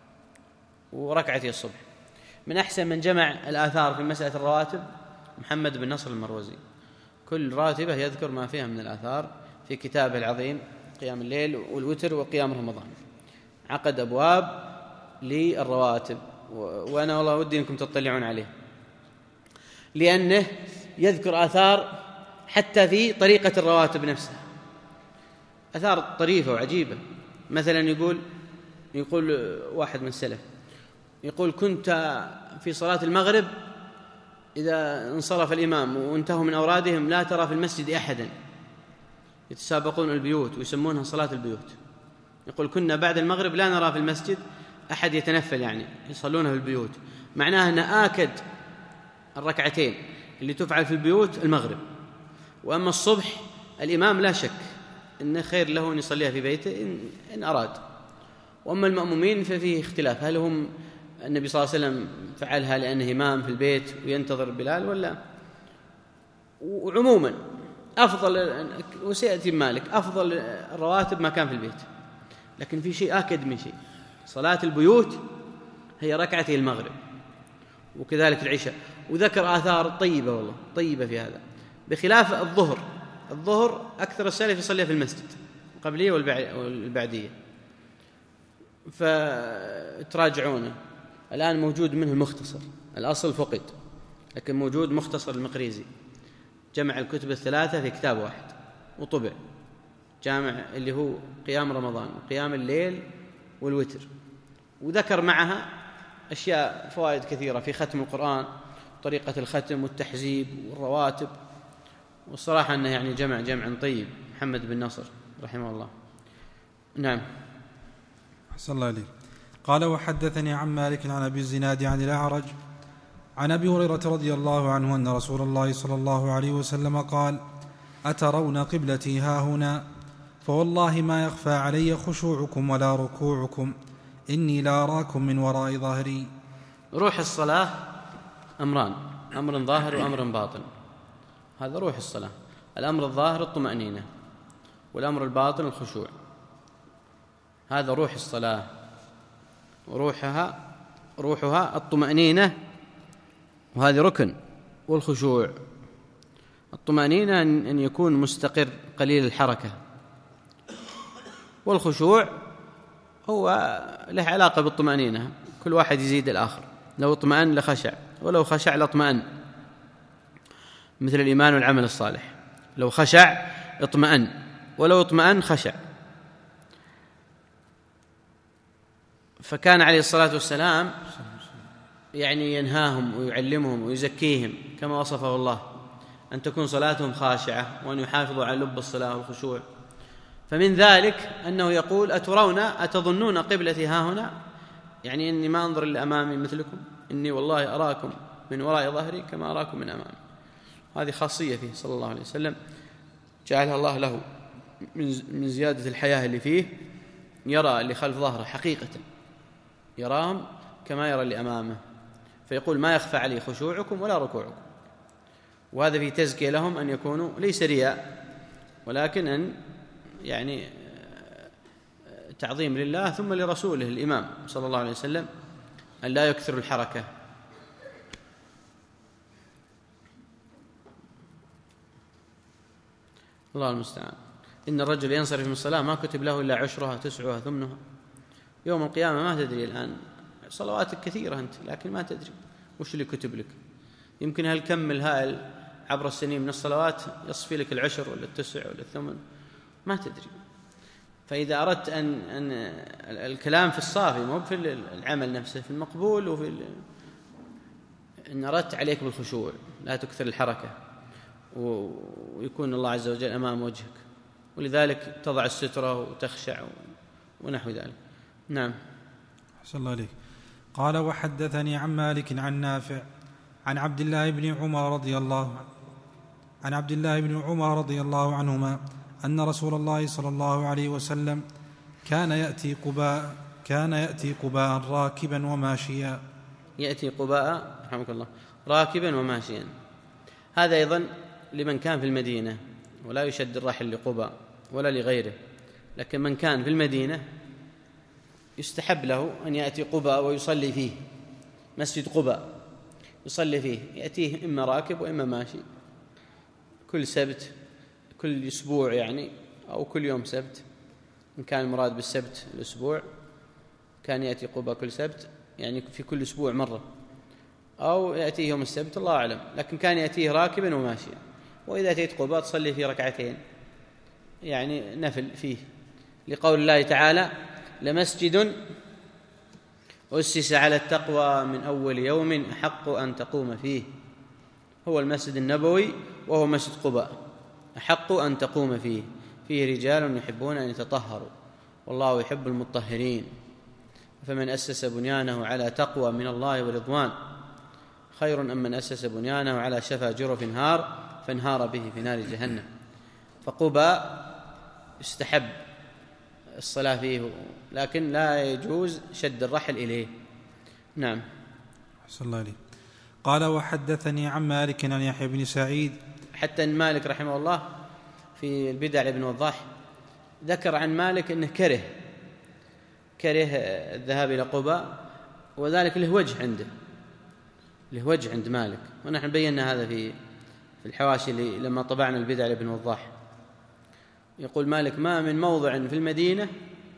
وركعتي الصبح. من أحسن من جمع الآثار في مسألة الرواتب محمد بن نصر المروزي كل راتبة يذكر ما فيها من الآثار في كتابه العظيم قيام الليل والوتر وقيام رمضان. عقد أبواب للرواتب، وأنا والله ودي أنكم تطلعون عليه، لأنه يذكر آثار حتى في طريقة الرواتب نفسها، آثار طريفة وعجيبة. مثلا يقول يقول واحد من السلف يقول: كنت في صلاة المغرب إذا انصرف الإمام وانتهوا من أورادهم لا ترى في المسجد أحدا، يتسابقون البيوت ويسمونها صلاة البيوت. يقول: كنا بعد المغرب لا نرى في المسجد أحد يتنفل، يعني يصلونه في البيوت، معناه أن آكد الركعتين اللي تفعل في البيوت المغرب. وأما الصبح الإمام لا شك إن خير له أن يصليها في بيته إن, إن أراد. وأما المأمومين ففيه اختلاف، هل هم النبي صلى الله عليه وسلم فعلها لأنه إمام في البيت وينتظر بلال ولا؟ وعموما أفضل، وسيأتي مالك، أفضل الرواتب ما كان في البيت. لكن في شيء آكد من شيء، صلاة البيوت هي ركعتي المغرب وكذلك العشاء. وذكر آثار طيبة والله طيبة في هذا، بخلاف الظهر. الظهر أكثر السلف يصليها في المسجد القبلية والبعدية، فتراجعونه. الآن موجود منه المختصر، الأصل فقد، لكن موجود مختصر المقريزي، جمع الكتب الثلاثة في كتاب واحد وطبع، جامع اللي هو قيام رمضان وقيام الليل والوتر، وذكر معها أشياء فوائد كثيرة في ختم القرآن، طريقة الختم والتحزيب والرواتب. والصراحة أنه يعني جمع جمع طيب، محمد بن نصر رحمه الله. نعم. أحسن الله عليك. قال: وحدثني عن مالك عن أبي الزناد عن الأعرج عن أبي هريرة رضي الله عنه أن رسول الله صلى الله عليه وسلم قال: أترون قبلتي هاهنا؟ فوالله ما يخفى علي خشوعكم ولا ركوعكم، إني لا أراكم من وراء ظهري. روح الصلاة أمران، أمر ظاهر وأمر باطن. هذا روح الصلاة. الأمر الظاهر الطمأنينة، والأمر الباطن الخشوع. هذا روح الصلاة، وروحها روحها الطمأنينة، وهذه ركن. والخشوع الطمأنينة أن يكون مستقر قليل الحركة، والخشوع هو له علاقة بالطمأنينة، كل واحد يزيد الآخر. لو اطمأن لخشع، ولو خشع لاطمأن، مثل الإيمان والعمل الصالح. لو خشع اطمأن، ولو اطمأن خشع. فكان عليه الصلاة والسلام يعني ينهاهم ويعلمهم ويزكيهم كما وصفه الله، أن تكون صلاتهم خاشعة، وأن يحافظوا على لب الصلاة والخشوع. فمن ذلك أنه يقول: أترون أتظنون قبلتي هاهنا؟ يعني إني ما أنظر إلا أمامي مثلكم، إني والله أراكم من وراء ظهري كما أراكم من أمامي. هذه خاصية فيه صلى الله عليه وسلم جعلها الله له من زيادة الحياة اللي فيه، يرى اللي خلف ظهره حقيقة، يراهم كما يرى اللي أمامه. فيقول: ما يخفى علي خشوعكم ولا ركوعكم. وهذا في تزكية لهم، أن يكونوا ليس رياء، ولكن أن يعني تعظيم لله ثم لرسوله الإمام صلى الله عليه وسلم، أن لا يكثر الحركة. الله المستعان. إن الرجل ينصرف من الصلاة ما كتب له إلا عشرها تسعها ثمنها. يوم القيامة ما تدري. الآن صلواتك كثيرة أنت، لكن ما تدري وش اللي كتب لك. يمكن هالكم الهائل عبر السنين من الصلوات يصفي لك العشر ولا التسع ولا الثمن، ما تدري. فإذا أردت أن, أن الكلام في الصافي، مو في العمل نفسه، في المقبول، وفي إن أردت عليك بالخشوع، لا تكثر الحركة، ويكون الله عز وجل أمام وجهك، ولذلك تضع السترة وتخشع ونحو ذلك. نعم. أحسن الله عليك. قال: وحدثني عن مالك عن نافع عن عبد الله بن عمر رضي الله عن عبد الله بن عمر رضي الله عنهما أن رسول الله صلى الله عليه وسلم كان يأتي قباء كان يأتي قباء راكبا وماشيا. يأتي قباء رحمك الله راكبا وماشيا. هذا أيضا لمن كان في المدينة، ولا يشد الرحل لقباء ولا لغيره، لكن من كان في المدينة يستحب له أن يأتي قباء ويصلي فيه، مسجد قباء يصلي فيه، يأتيه إما راكب وإما ماشي. كل سبت، كل أسبوع يعني، أو كل يوم سبت، إن كان المراد بالسبت الأسبوع كان يأتي قباء كل سبت، يعني في كل أسبوع مرة، أو يأتيه يوم السبت الله أعلم، لكن كان يأتيه راكبا وماشيا. وإذا أتيت قباء تصلي في ركعتين يعني نفل فيه، لقول الله تعالى: لمسجد أسس على التقوى من أول يوم أحق أن تقوم فيه. هو المسجد النبوي وهو مسجد قباء، أحق أن تقوم فيه، فيه رجال يحبون أن يتطهروا والله يحب المطهرين. فمن أسس بنيانه على تقوى من الله ورضوان خير أم من أسس بنيانه على شفا جرف نهار فانهار به في نار جهنم. فقباء يستحب الصلاة فيه، لكن لا يجوز شد الرحل إليه. نعم. أحسن الله عليك. قال: وحدثني عن مالك عن يحيى بن سعيد. حتى أن مالك رحمه الله في البدع لابن وضاح ذكر عن مالك أنه كره كره الذهاب إلى قباء، وذلك له وجه عنده، له وجه عند مالك، ونحن بينا هذا في في الحواشي لما طبعنا البدع لابن وضاح. يقول مالك: ما من موضع في المدينة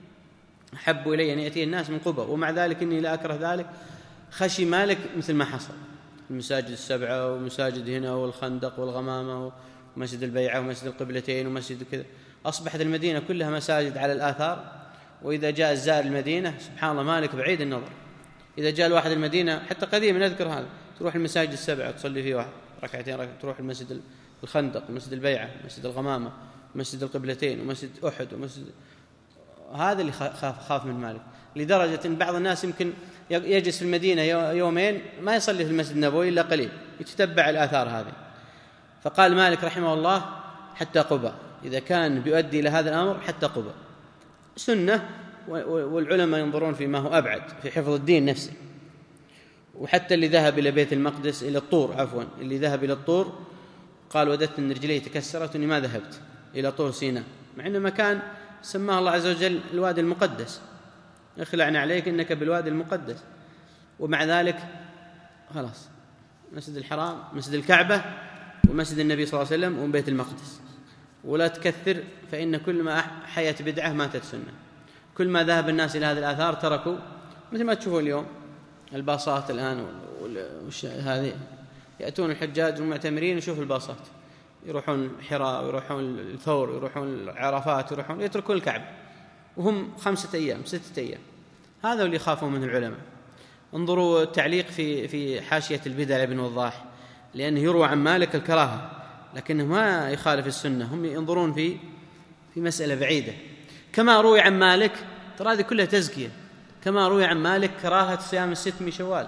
أحب إلي أن يأتي الناس من قباء، ومع ذلك إني لا أكره ذلك. خشي مالك مثل ما حصل المساجد السبعة ومساجد هنا والخندق والغمامة ومسجد البيعة ومسجد القبلتين ومسجد كذا، أصبحت المدينة كلها مساجد على الآثار. وإذا جاء الزائر المدينة سبحان الله مالك بعيد النظر، إذا جاء الواحد المدينة حتى قديما نذكر هذا، تروح المساجد السبعة تصلي فيه واحد ركعتين ركعتين، تروح المسجد الخندق ومسجد البيعة ومسجد الغمامة ومسجد القبلتين ومسجد أحد ومسجد، هذا اللي خاف خاف من مالك، لدرجة أن بعض الناس يمكن يجلس في المدينة يومين ما يصلي في المسجد النبوي إلا قليل، يتتبع الآثار هذه. فقال مالك رحمه الله: حتى قباء، إذا كان بيؤدي إلى هذا الأمر حتى قباء سنة، والعلماء ينظرون فيما هو أبعد في حفظ الدين نفسه. وحتى اللي ذهب إلى بيت المقدس إلى الطور عفوا اللي ذهب إلى الطور قال: وددت أن رجلي تكسرت وأني ما ذهبت إلى طور سيناء، مع أنه مكان سماه الله عز وجل الوادي المقدس، اخلعنا عليك إنك بالوادي المقدس، ومع ذلك خلاص مسجد الحرام، مسجد الكعبة، ومسجد النبي صلى الله عليه وسلم، وبيت المقدس. ولا تكثر، فإن كل ما حيت بدعة ماتت سنة. كل ما ذهب الناس إلى هذه الآثار تركوا، مثل ما تشوفوا اليوم الباصات الآن هذه، يأتون الحجاج والمعتمرين يشوفوا الباصات، يروحون حراء ويروحون الثور ويروحون عرفات ويروحون يتركون الكعبة وهم خمسة أيام ستة أيام. هذا اللي يخافوا منه العلماء. انظروا التعليق في في حاشية البدع لابن وضاح، لأنه يروى عن مالك الكراهة لكنه ما يخالف السنة، هم ينظرون في في مسألة بعيدة. كما روي عن مالك، ترى هذه كلها تزكية، كما روي عن مالك كراهة صيام الست من شوال،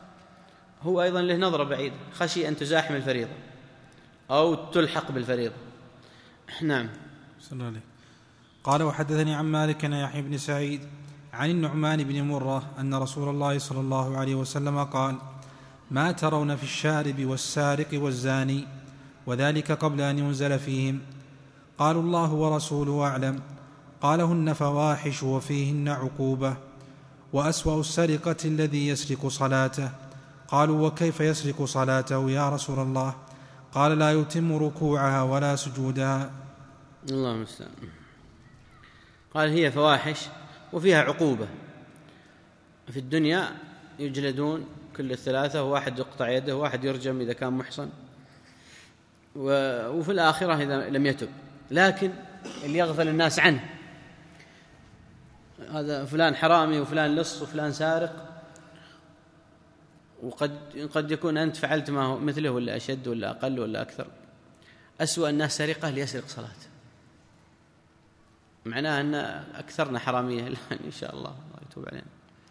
هو أيضا له نظرة بعيدة، خشي أن تزاحم الفريضة أو تلحق بالفريضة. نعم. صلى الله عليه. قال: وحدثني عن مالك عن يحيى بن سعيد عن النعمان بن مرة أن رسول الله صلى الله عليه وسلم قال: ما ترون في الشارب والسارق والزاني؟ وذلك قبل أن ينزل فيهم. قالوا: الله ورسوله أعلم. قال: هن فواحش وفيهن عقوبة، وأسوأ السرقة الذي يسرق صلاته. قالوا: وكيف يسرق صلاته يا رسول الله؟ قال: لا يتم ركوعها ولا سجودها. الله المستعان. قال: هي فواحش وفيها عقوبة. في الدنيا يجلدون كل الثلاثة، وواحد يقطع يده، وواحد يرجم إذا كان محصن، وفي الآخرة إذا لم يتب. لكن اللي يغفل الناس عنه، هذا فلان حرامي وفلان لص وفلان سارق، وقد قد يكون أنت فعلت ما هو مثله ولا أشد ولا أقل ولا أكثر. أسوأ الناس سرقة ليسرق صلاته، معناه أن أكثرنا حرامية الآن إن شاء الله، الله يتوب علينا.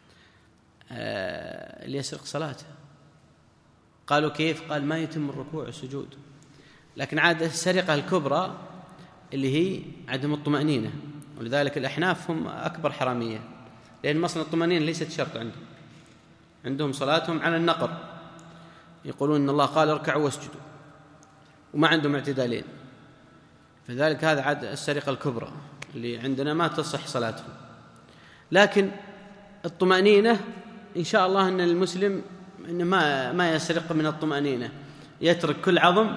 آه ليسرق صلاته. قالوا: كيف؟ قال: ما يتم الركوع والسجود. لكن عاد السرقة الكبرى اللي هي عدم الطمأنينة، ولذلك الأحناف هم أكبر حرامية، لأن مصل الطمأنينة ليست شرط عندهم، عندهم صلاتهم على النقر، يقولون إن الله قال: اركعوا واسجدوا، وما عندهم اعتدالين. فذلك هذا عاد السرقة الكبرى اللي عندنا ما تصح صلاتهم. لكن الطمأنينة إن شاء الله أن المسلم إن ما ما يسرق من الطمأنينة، يترك كل عظم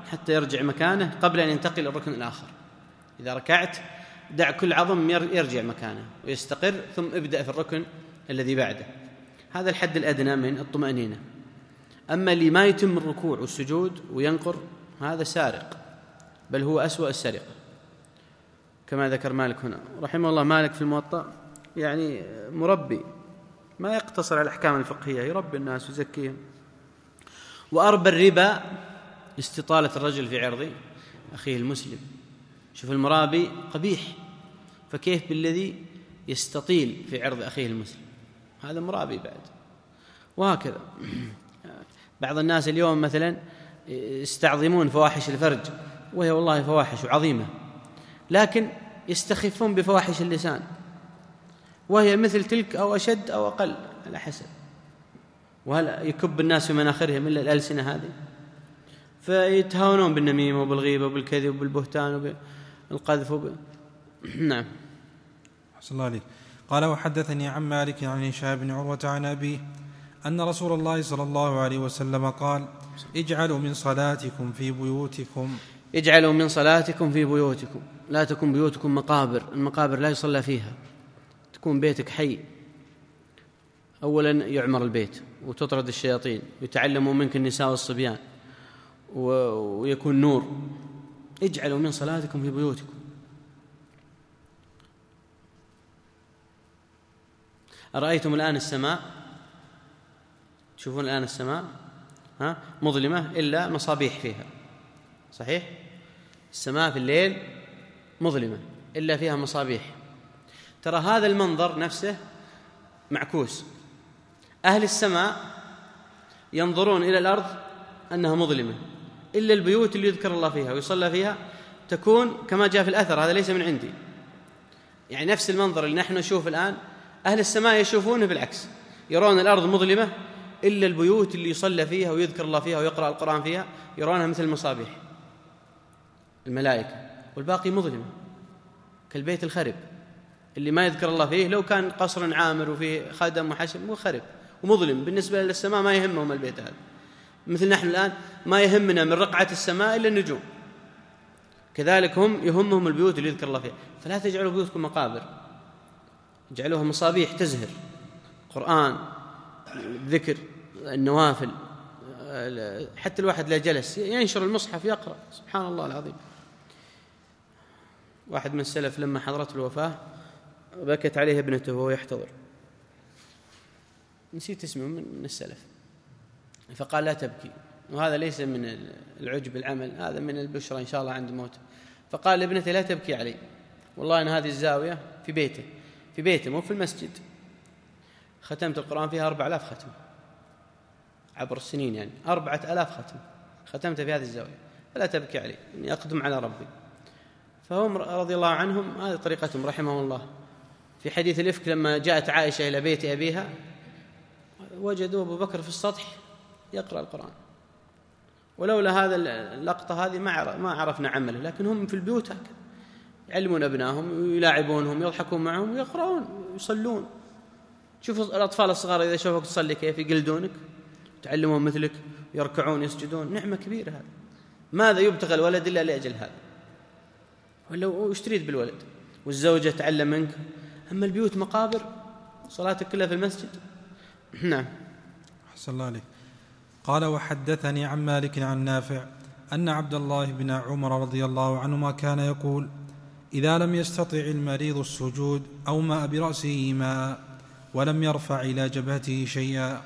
حتى يرجع مكانه قبل أن ينتقل الركن الآخر. إذا ركعت دع كل عظم يرجع مكانه ويستقر، ثم ابدأ في الركن الذي بعده. هذا الحد الأدنى من الطمأنينة. أما اللي ما يتم الركوع والسجود وينقر هذا سارق، بل هو أسوأ السرقة كما ذكر مالك هنا رحمه الله. مالك في الموطأ يعني مربي، ما يقتصر على الأحكام الفقهية، يربي الناس ويزكيهم. وأربى الربا استطالة الرجل في عرض أخيه المسلم. شوف المرابي قبيح، فكيف بالذي يستطيل في عرض أخيه المسلم؟ هذا مرابي بعد. وهكذا بعض الناس اليوم مثلا يستعظمون فواحش الفرج، وهي والله فواحش عظيمة، لكن يستخفون بفواحش اللسان، وهي مثل تلك أو أشد أو أقل على حسب. وهل يكب الناس في مناخرهم إلا الألسنة هذه؟ فيتهاونون بالنميمة وبالغيبة وبالكذب وبالبهتان وبالقذف وب... نعم. أحسن الله عليك. قال وحدثني عن مالك عن هشام بن عروة عن أبيه أن رسول الله صلى الله عليه وسلم قال اجعلوا من صلاتكم في بيوتكم اجعلوا من صلاتكم في بيوتكم، لا تكن بيوتكم مقابر. المقابر لا يصلى فيها، تكون بيتك حي. أولا يعمر البيت وتطرد الشياطين ويتعلموا منك النساء والصبيان ويكون نور. اجعلوا من صلاتكم في بيوتكم. أرأيتم الآن السماء، تشوفون الآن السماء ها مظلمة إلا مصابيح فيها، صحيح؟ السماء في الليل مظلمة إلا فيها مصابيح. ترى هذا المنظر نفسه معكوس. أهل السماء ينظرون إلى الأرض أنها مظلمة، إلا البيوت اللي يذكر الله فيها ويصلى فيها تكون كما جاء في الأثر، هذا ليس من عندي، يعني نفس المنظر اللي نحن نشوف الآن أهل السماء يشوفونه بالعكس، يرون الأرض مظلمة إلا البيوت اللي يصلى فيها ويذكر الله فيها ويقرأ القرآن فيها يرونها مثل المصابيح الملائكة، والباقي مظلمة كالبيت الخرب اللي ما يذكر الله فيه. لو كان قصر عامر وفيه خدم وحشم وخرب ومظلم، بالنسبة للسماء ما يهمهم البيت هذا. مثل نحن الآن ما يهمنا من رقعة السماء إلا النجوم، كذلك هم يهمهم البيوت اللي يذكر الله فيها. فلا تجعلوا بيوتكم مقابر، اجعلوها مصابيح تزهر، قرآن، ذكر، النوافل. حتى الواحد لا جلس ينشر المصحف يقرأ، سبحان الله العظيم. واحد من السلف لما حضرت الوفاة بكت عليه ابنته وهو يحتضر، نسيت اسمه من السلف، فقال لا تبكي، وهذا ليس من العجب العمل، هذا من البشرى إن شاء الله عند موته. فقال لابنته لا تبكي علي، والله أن هذه الزاوية في بيته في بيته مو في المسجد، ختمت القرآن فيها أربع آلاف ختم عبر السنين، يعني أربعة آلاف ختم ختمت في هذه الزاوية، فلا تبكي علي إني أقدم على ربي. فهم رضي الله عنهم هذه طريقتهم رحمهم الله. في حديث الإفك لما جاءت عائشة إلى بيت أبيها وجدوا أبو بكر في السطح يقرأ القرآن، ولولا هذا اللقطة هذه ما عرفنا عمله، لكن هم في البيوت هكذا يعلمون أبنائهم ويلاعبونهم يضحكون معهم ويقرؤون ويصلون. شوفوا الأطفال الصغار إذا شوفوك تصلي كيف يقلدونك، تعلمون مثلك، يركعون يسجدون، نعمة كبيرة هذا. ماذا يبتغى الولد إلا لأجل هذا؟ ولو اشتريت بالولد والزوجة تعلم منك. أما البيوت مقابر، صلاتك كلها في المسجد. نعم. أحسن الله عليك. قال وحدثني عن مالك عن نافع أن عبد الله بن عمر رضي الله عنهما كان يقول إذا لم يستطع المريض السجود أومأ برأسه ماء ولم يرفع إلى جبهته شيئا.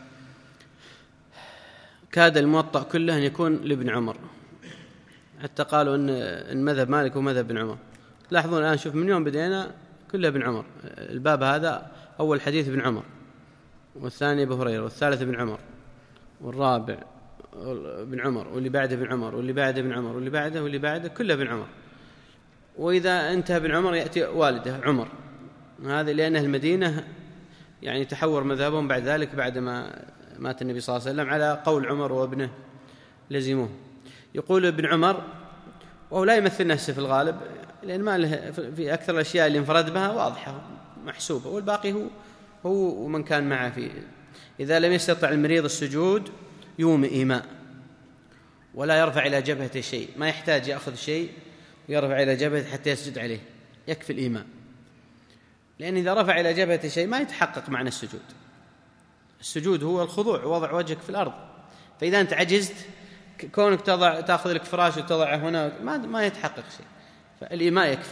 كاد الموطأ كله أن يكون لابن عمر، حتى قالوا أن المذهب مالك ومذهب ابن عمر. لاحظون الآن، شوف من يوم بدينا كله ابن عمر. الباب هذا أول حديث ابن عمر، والثاني ابن هريرة، والثالث ابن عمر، والرابع ابن عمر، واللي بعده ابن عمر، واللي بعده ابن عمر، واللي بعده واللي بعده كله ابن عمر. وإذا انتهى ابن عمر يأتي والده عمر، هذا لأن المدينة يعني تحور مذهبهم بعد ذلك بعدما مات النبي صلى الله عليه وسلم على قول عمر وابنه لزموه. يقول ابن عمر، وهو لا يمثل نفسه في الغالب، لأن ما له في أكثر الأشياء اللي انفرد بها واضحة محسوبة، والباقي هو هو ومن كان معه فيه. إذا لم يستطع المريض السجود يومئ ماء، ولا يرفع إلى جبهته شيء، ما يحتاج يأخذ شيء ويرفع إلى جبهته حتى يسجد عليه، يكفي الإيماء، لأن إذا رفع إلى جبهته شيء ما يتحقق معنى السجود. السجود هو الخضوع ووضع وجهك في الأرض، فإذا أنت عجزت كونك تضع تأخذ لك فراش وتضعه هنا ما ما يتحقق شيء، فالإيماء يكفي.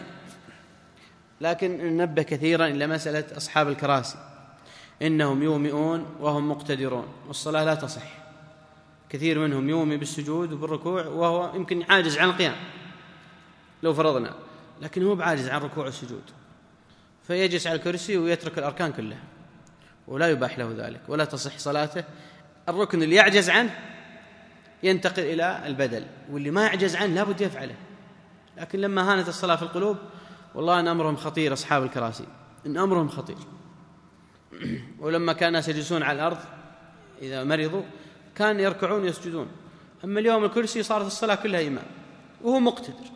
لكن ننبه كثيرا إلى مسألة أصحاب الكراسي، إنهم يومئون وهم مقتدرون، والصلاة لا تصح. كثير منهم يومي بالسجود وبالركوع وهو يمكن عاجز عن القيام لو فرضنا، لكن هو بعاجز عن الركوع والسجود، فيجلس على الكرسي ويترك الأركان كلها ولا يباح له ذلك ولا تصح صلاته. الركن اللي يعجز عنه ينتقل إلى البدل، واللي ما يعجز عنه لابد يفعله. لكن لما هانت الصلاة في القلوب والله أن أمرهم خطير أصحاب الكراسي، إن أمرهم خطير. ولما كان الناس يجلسون على الأرض إذا مرضوا كان يركعون ويسجدون، أما اليوم الكرسي صارت الصلاة كلها إمام وهو مقتدر.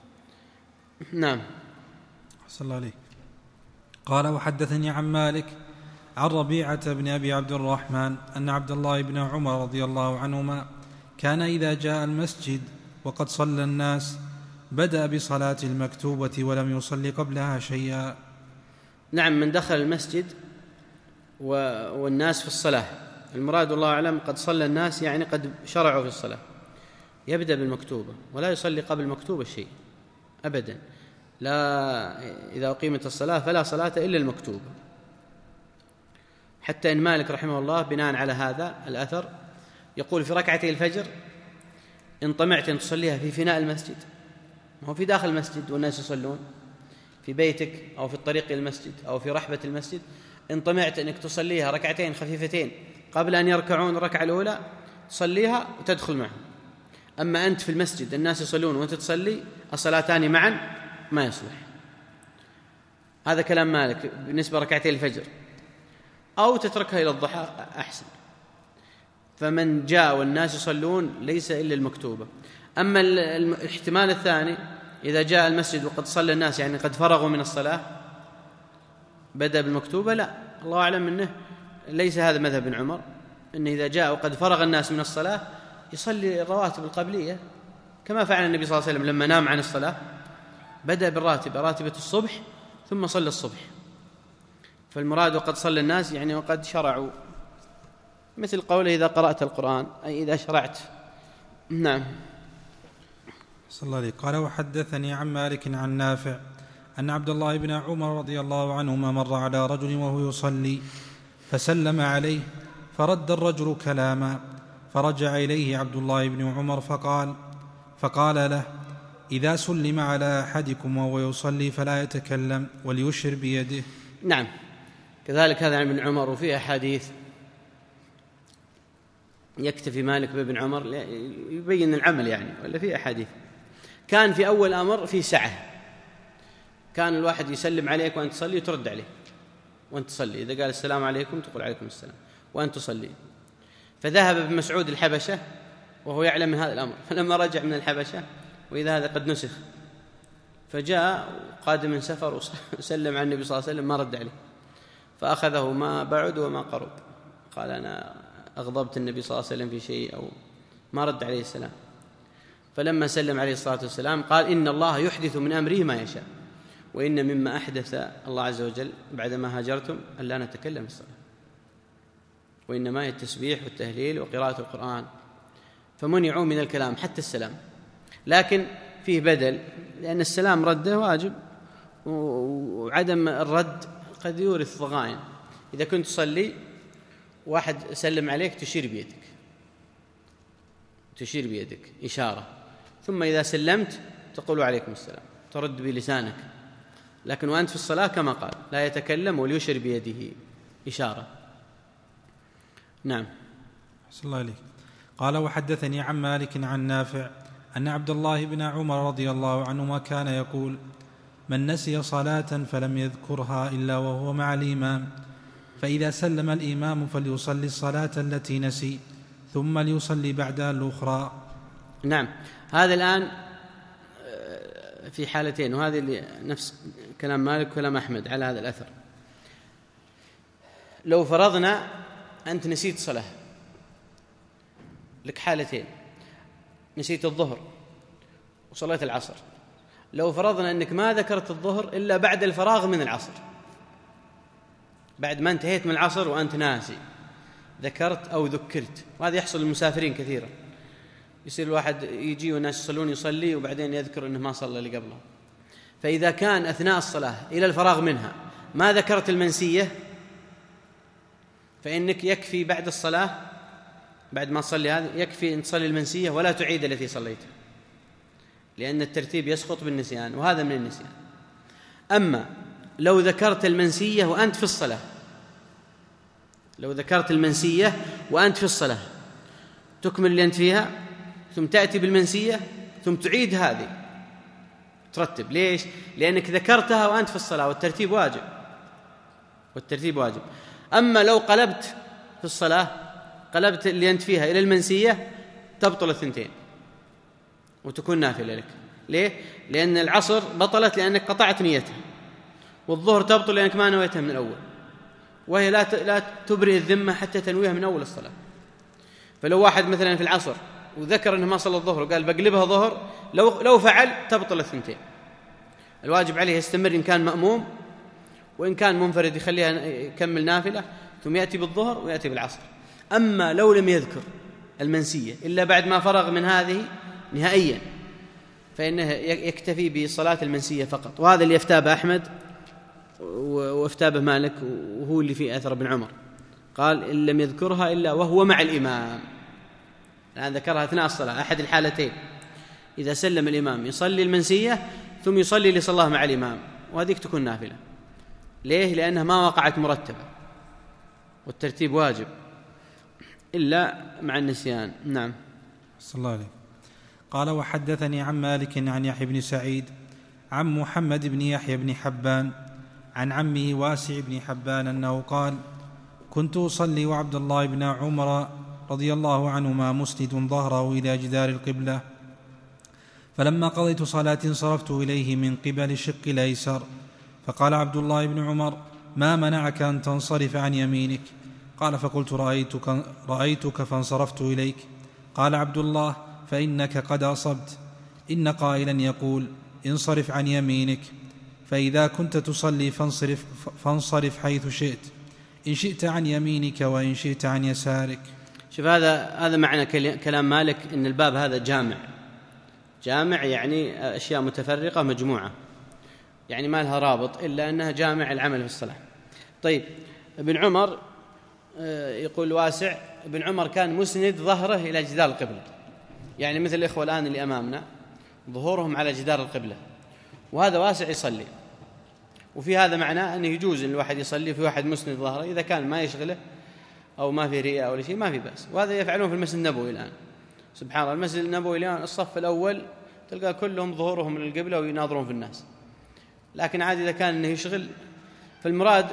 نعم. أحسن الله عليك. قال وحدثني عن مالك عن ربيعة بن أبي عبد الرحمن أن عبد الله بن عمر رضي الله عنهما كان إذا جاء المسجد وقد صلى الناس بدأ بصلاة المكتوبة ولم يصلي قبلها شيئا. نعم، من دخل المسجد والناس في الصلاة، المراد الله أعلم قد صلى الناس يعني قد شرعوا في الصلاة، يبدأ بالمكتوبة ولا يصلي قبل المكتوبة شيء أبدا. لا، إذا أقيمت الصلاة فلا صلاة إلا المكتوبة. حتى إن مالك رحمه الله بناء على هذا الأثر يقول في ركعتي الفجر إن طمعت أن تصليها في فناء المسجد، ما هو في داخل المسجد والناس يصلون، في بيتك أو في الطريق إلى المسجد أو في رحبة المسجد، إن طمعت أنك تصليها ركعتين خفيفتين قبل أن يركعون الركعة الأولى تصليها وتدخل معهم. أما أنت في المسجد الناس يصلون وأنت تصلي الصلاتان معا ما يصلح. هذا كلام مالك بالنسبة ركعتي الفجر، أو تتركها إلى الضحى أحسن. فمن جاء والناس يصلون ليس إلا المكتوبة. أما الاحتمال الثاني إذا جاء المسجد وقد صلى الناس يعني قد فرغوا من الصلاة بدأ بالمكتوبة، لا، الله أعلم منه ليس هذا مذهب ابن عمر، إن إذا جاء وقد فرغ الناس من الصلاة يصلي الرواتب القبلية كما فعل النبي صلى الله عليه وسلم لما نام عن الصلاة، بدأ بالراتبة راتبة الصبح ثم صلى الصبح. فالمراد وقد صلى الناس يعني وقد شرعوا، مثل قوله إذا قرأت القرآن أي إذا شرعت. نعم. صلى الله عليه. قال وحدثني عن مالك عن نافع أن عبد الله بن عمر رضي الله عنهما مر على رجل وهو يصلي فسلم عليه فرد الرجل كلاما، فرجع إليه عبد الله بن عمر فقال فقال له إذا سلم على أحدكم وهو يصلي فلا يتكلم وليشر بيده. نعم، كذلك هذا عن ابن عمر. وفي أحاديث يكتفي مالك بابن عمر يبين العمل يعني، ولا في أحاديث كان في أول أمر في سعة، كان الواحد يسلم عليك وأنت تصلي وترد عليه وأنت تصلي، إذا قال السلام عليكم تقول عليكم السلام وأنت تصلي. فذهب ابن مسعود الحبشة وهو يعلم من هذا الأمر، فلما رجع من الحبشة وإذا هذا قد نسخ، فجاء قادم من سفر وسلم على النبي صلى الله عليه وسلم ما رد عليه، فأخذه ما بعد وما قرب، قال أنا أغضبت النبي صلى الله عليه وسلم في شيء أو ما رد عليه السلام. فلما سلم عليه الصلاة والسلام قال إن الله يحدث من أمره ما يشاء، وإن مما أحدث الله عز وجل بعدما هاجرتم ألا نتكلم في الصلاة، وإنما هي التسبيح والتهليل وقراءة القرآن، فمنعوا من الكلام حتى السلام. لكن فيه بدل، لأن السلام رده واجب، وعدم الرد قد يورث ضغائن. إذا كنت تصلي واحد سلم عليك تشير بيدك تشير بيدك إشارة، ثم إذا سلمت تقول عليكم السلام، ترد بلسانك. لكن وأنت في الصلاة كما قال لا يتكلم وليشر بيده إشارة. نعم. صلى الله عليه. قال وحدثني عن مالك عن نافع أن عبد الله بن عمر رضي الله عنهما كان يقول من نسي صلاة فلم يذكرها إلا وهو مع الإمام فإذا سلم الإمام فليصلي الصلاة التي نسي ثم ليصلي بعدها الأخرى. نعم، هذا الآن في حالتين، وهذه اللي نفس كلام مالك وكلام أحمد على هذا الأثر. لو فرضنا أنت نسيت صلاة، لك حالتين: نسيت الظهر وصليت العصر، لو فرضنا أنك ما ذكرت الظهر إلا بعد الفراغ من العصر، بعد ما انتهيت من العصر وأنت ناسي ذكرت أو ذكرت، وهذا يحصل للمسافرين كثيرا، يصير الواحد يجي والناس يصلون يصلي وبعدين يذكر أنه ما صلى اللي قبله. فإذا كان أثناء الصلاة إلى الفراغ منها ما ذكرت المنسية فإنك يكفي بعد الصلاة، بعد ما تصلي هذا يكفي أن تصلي المنسية ولا تعيد التي صليتها، لأن الترتيب يسقط بالنسيان، وهذا من النسيان. أما لو ذكرت المنسية وأنت في الصلاة، لو ذكرت المنسية وأنت في الصلاة تكمل اللي أنت فيها ثم تأتي بالمنسية ثم تعيد هذه، ترتب. ليش؟ لأنك ذكرتها وأنت في الصلاة، والترتيب واجب، والترتيب واجب. أما لو قلبت في الصلاة، قلبت اللي أنت فيها إلى المنسية، تبطل الثنتين وتكون نافلة لك. ليه؟ لأن العصر بطلت لأنك قطعت نيتها، والظهر تبطل لأنك ما نويتها من الأول، وهي لا لا تبرئ الذمة حتى تنويها من أول الصلاة. فلو واحد مثلا في العصر وذكر أنه ما صلى الظهر وقال بقلبها ظهر، لو لو فعل تبطل الثنتين. الواجب عليه يستمر إن كان مأموم، وإن كان منفرد يخليها يكمل نافلة ثم يأتي بالظهر ويأتي بالعصر. أما لو لم يذكر المنسية إلا بعد ما فرغ من هذه نهائيا فإنه يكتفي بصلاة المنسية فقط، وهذا اللي يفتى به أحمد وافتى به مالك، وهو اللي فيه أثر ابن عمر، قال إن لم يذكرها إلا وهو مع الإمام، لأن ذكرها أثناء الصلاة، أحد الحالتين، إذا سلم الإمام يصلي المنسية ثم يصلي اللي صلاه مع الإمام، وهذيك تكون نافلة. ليه؟ لأنها ما وقعت مرتبة، والترتيب واجب إلا مع النسيان. نعم. صلى الله عليه. قال وحدثني عن مالك عن يحيى بن سعيد عن محمد بن يحيى بن حبان عن عمه واسع بن حبان أنه قال كنت أصلي وعبد الله بن عمر رضي الله عنهما مسند ظهره إلى جدار القبلة، فلما قضيت صلاة انصرفت إليه من قبل الشق الأيسر، فقال عبد الله بن عمر ما منعك أن تنصرف عن يمينك؟ قال فقلت رأيتك, رأيتك فانصرفت إليك. قال عبد الله فإنك قد أصبت، إن قائلا يقول انصرف عن يمينك، فإذا كنت تصلي فانصرف, فانصرف حيث شئت، إن شئت عن يمينك وإن شئت عن يسارك. شوف، هذا هذا معنى كلام مالك، إن الباب هذا جامع، جامع يعني أشياء متفرقة مجموعة، يعني ما لها رابط إلا أنها جامع العمل في الصلاة. طيب، ابن عمر يقول واسع، ابن عمر كان مسند ظهره إلى جدار القبلة، يعني مثل الإخوة الآن اللي أمامنا ظهورهم على جدار القبلة، وهذا واسع يصلي. وفي هذا معناه أنه يجوز أن الواحد يصلي في واحد مسند ظهره إذا كان ما يشغله أو ما في رئة أو شيء، ما في بأس. وهذا يفعلون في المسجد النبوي الآن، سبحان الله. المسجد النبوي الآن الصف الأول تلقى كلهم ظهورهم للقبلة ويناظرون في الناس، لكن عادي إذا كان أنه يشغل. فالمراد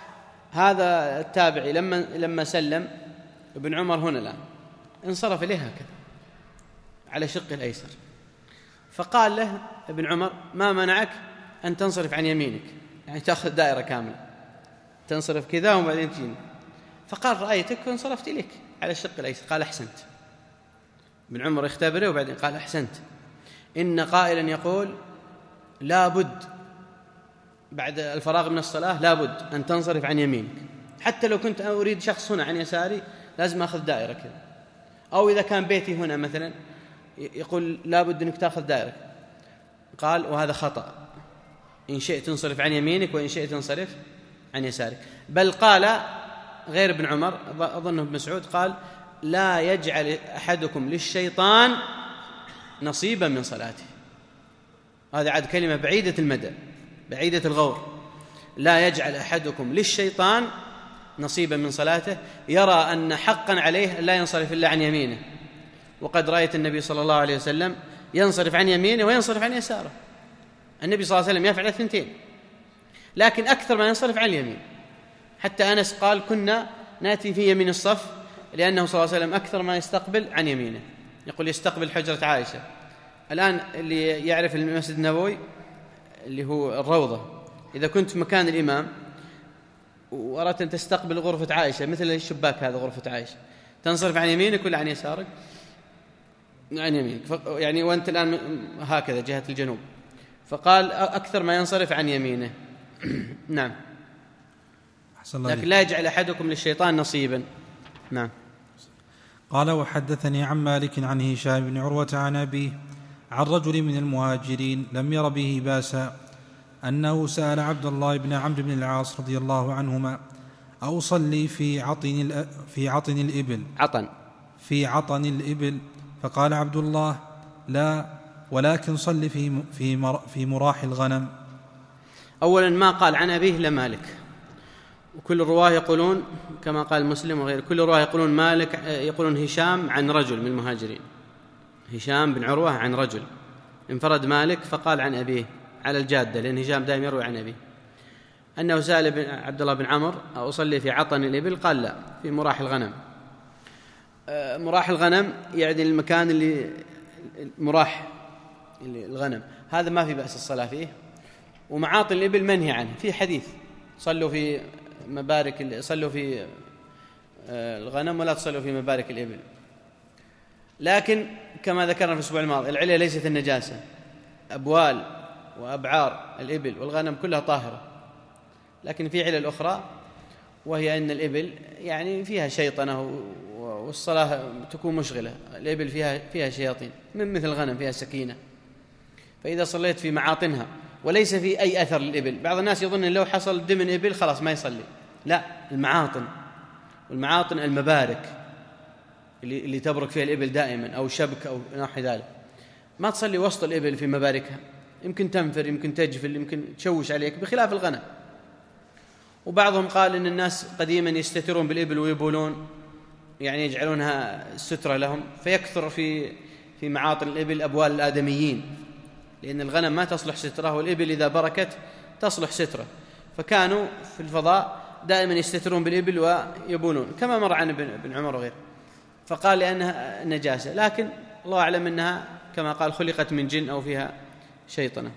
هذا التابعي لما لما سلم ابن عمر هنا الآن انصرف إليه هكذا على شق الأيسر، فقال له ابن عمر ما منعك أن تنصرف عن يمينك، يعني تأخذ دائرة كاملة، تنصرف كذا وبعدين تجيني. فقال رأيتك وانصرفت إليك على الشق الأيسر. قال أحسنت. ابن عمر اختبره وبعدين قال أحسنت، إن قائلا يقول لا بد بعد الفراغ من الصلاة لا بد أن تنصرف عن يمينك، حتى لو كنت أريد شخص هنا عن يساري لازم أخذ دائرة كذا، أو إذا كان بيتي هنا مثلا يقول لا بد أنك تأخذ دائرة. قال وهذا خطأ، إن شئت تنصرف عن يمينك وإن شئت تنصرف عن يسارك. بل قال غير ابن عمر، أظنه ابن مسعود، قال لا يجعل أحدكم للشيطان نصيبا من صلاته. هذا عاد كلمة بعيدة المدى، بعيدة الغور. لا يجعل أحدكم للشيطان نصيبا من صلاته، يرى أن حقا عليه لا ينصرف إلا عن يمينه، وقد رأيت النبي صلى الله عليه وسلم ينصرف عن يمينه وينصرف عن يساره. النبي صلى الله عليه وسلم يفعل الثنتين، لكن أكثر ما ينصرف عن اليمين. حتى أنس قال كنا نأتي في يمين الصف، لأنه صلى الله عليه وسلم أكثر ما يستقبل عن يمينه، يقول يستقبل حجرة عائشة. الآن اللي يعرف المسجد النبوي اللي هو الروضة، إذا كنت في مكان الإمام وأردت أن تستقبل غرفة عائشة، مثل الشباك هذا غرفة عائشة، تنصرف عن يمينك ولا عن يسارك؟ عن يمينك، يعني وأنت الآن هكذا جهة الجنوب، فقال أكثر ما ينصرف عن يمينه. نعم. لكن لا يجعل أحدكم للشيطان نصيبا. نعم. قال وحدثني عن مالك عن هشام بن عروة عن أبيه عن رجل من المهاجرين لم ير به باسا أنه سأل عبد الله بن عمرو بن العاص رضي الله عنهما أصلي في عطن في عطن الإبل عطن في عطن الإبل؟ فقال عبد الله لا، ولكن صل في في في مراح الغنم. أولا ما قال عن أبيه لمالك، وكل الرواه يقولون كما قال مسلم وغيره، كل الرواه يقولون مالك يقولون هشام عن رجل من المهاجرين، هشام بن عروة عن رجل، انفرد مالك فقال عن أبيه على الجادة، لأن هشام دائما يروي عن أبيه. أنه سأل عبد الله بن عمرو أصلي في عطن الإبل؟ قال لا، في مراح الغنم. مراح الغنم يعني المكان اللي مراح اللي الغنم، هذا ما في بأس الصلاة فيه. ومعاطن الإبل منهي عنه، في حديث صلوا في مبارك، صلوا في الغنم ولا تصلوا في مبارك الإبل. لكن كما ذكرنا في الأسبوع الماضي العلة ليست النجاسة، أبوال وأبعار الإبل والغنم كلها طاهرة، لكن في علل أخرى، وهي أن الإبل يعني فيها شيطنة والصلاة تكون مشغلة، الإبل فيها فيها شياطين من مثل الغنم فيها سكينة، فإذا صليت في معاطنها وليس في أي أثر للإبل، بعض الناس يظن أن لو حصل دم إبل خلاص ما يصلي، لا، المعاطن، والمعاطن المبارك اللي, اللي تبرك فيها الإبل دائما أو شبك أو نحو ذلك، ما تصلي وسط الإبل في مباركها، يمكن تنفر، يمكن تجفل، يمكن تشوش عليك، بخلاف الغنم. وبعضهم قال إن الناس قديما يستترون بالإبل ويبولون، يعني يجعلونها سترة لهم، فيكثر في في معاطن الإبل أبوال الآدميين، لأن الغنم ما تصلح سترة، والإبل إذا بركت تصلح سترة، فكانوا في الفضاء دائما يستترون بالإبل ويبولون، كما مر عن ابن عمر وغيره، فقال لأنها نجاسة، لكن الله أعلم أنها كما قال خلقت من جن أو فيها شيطنة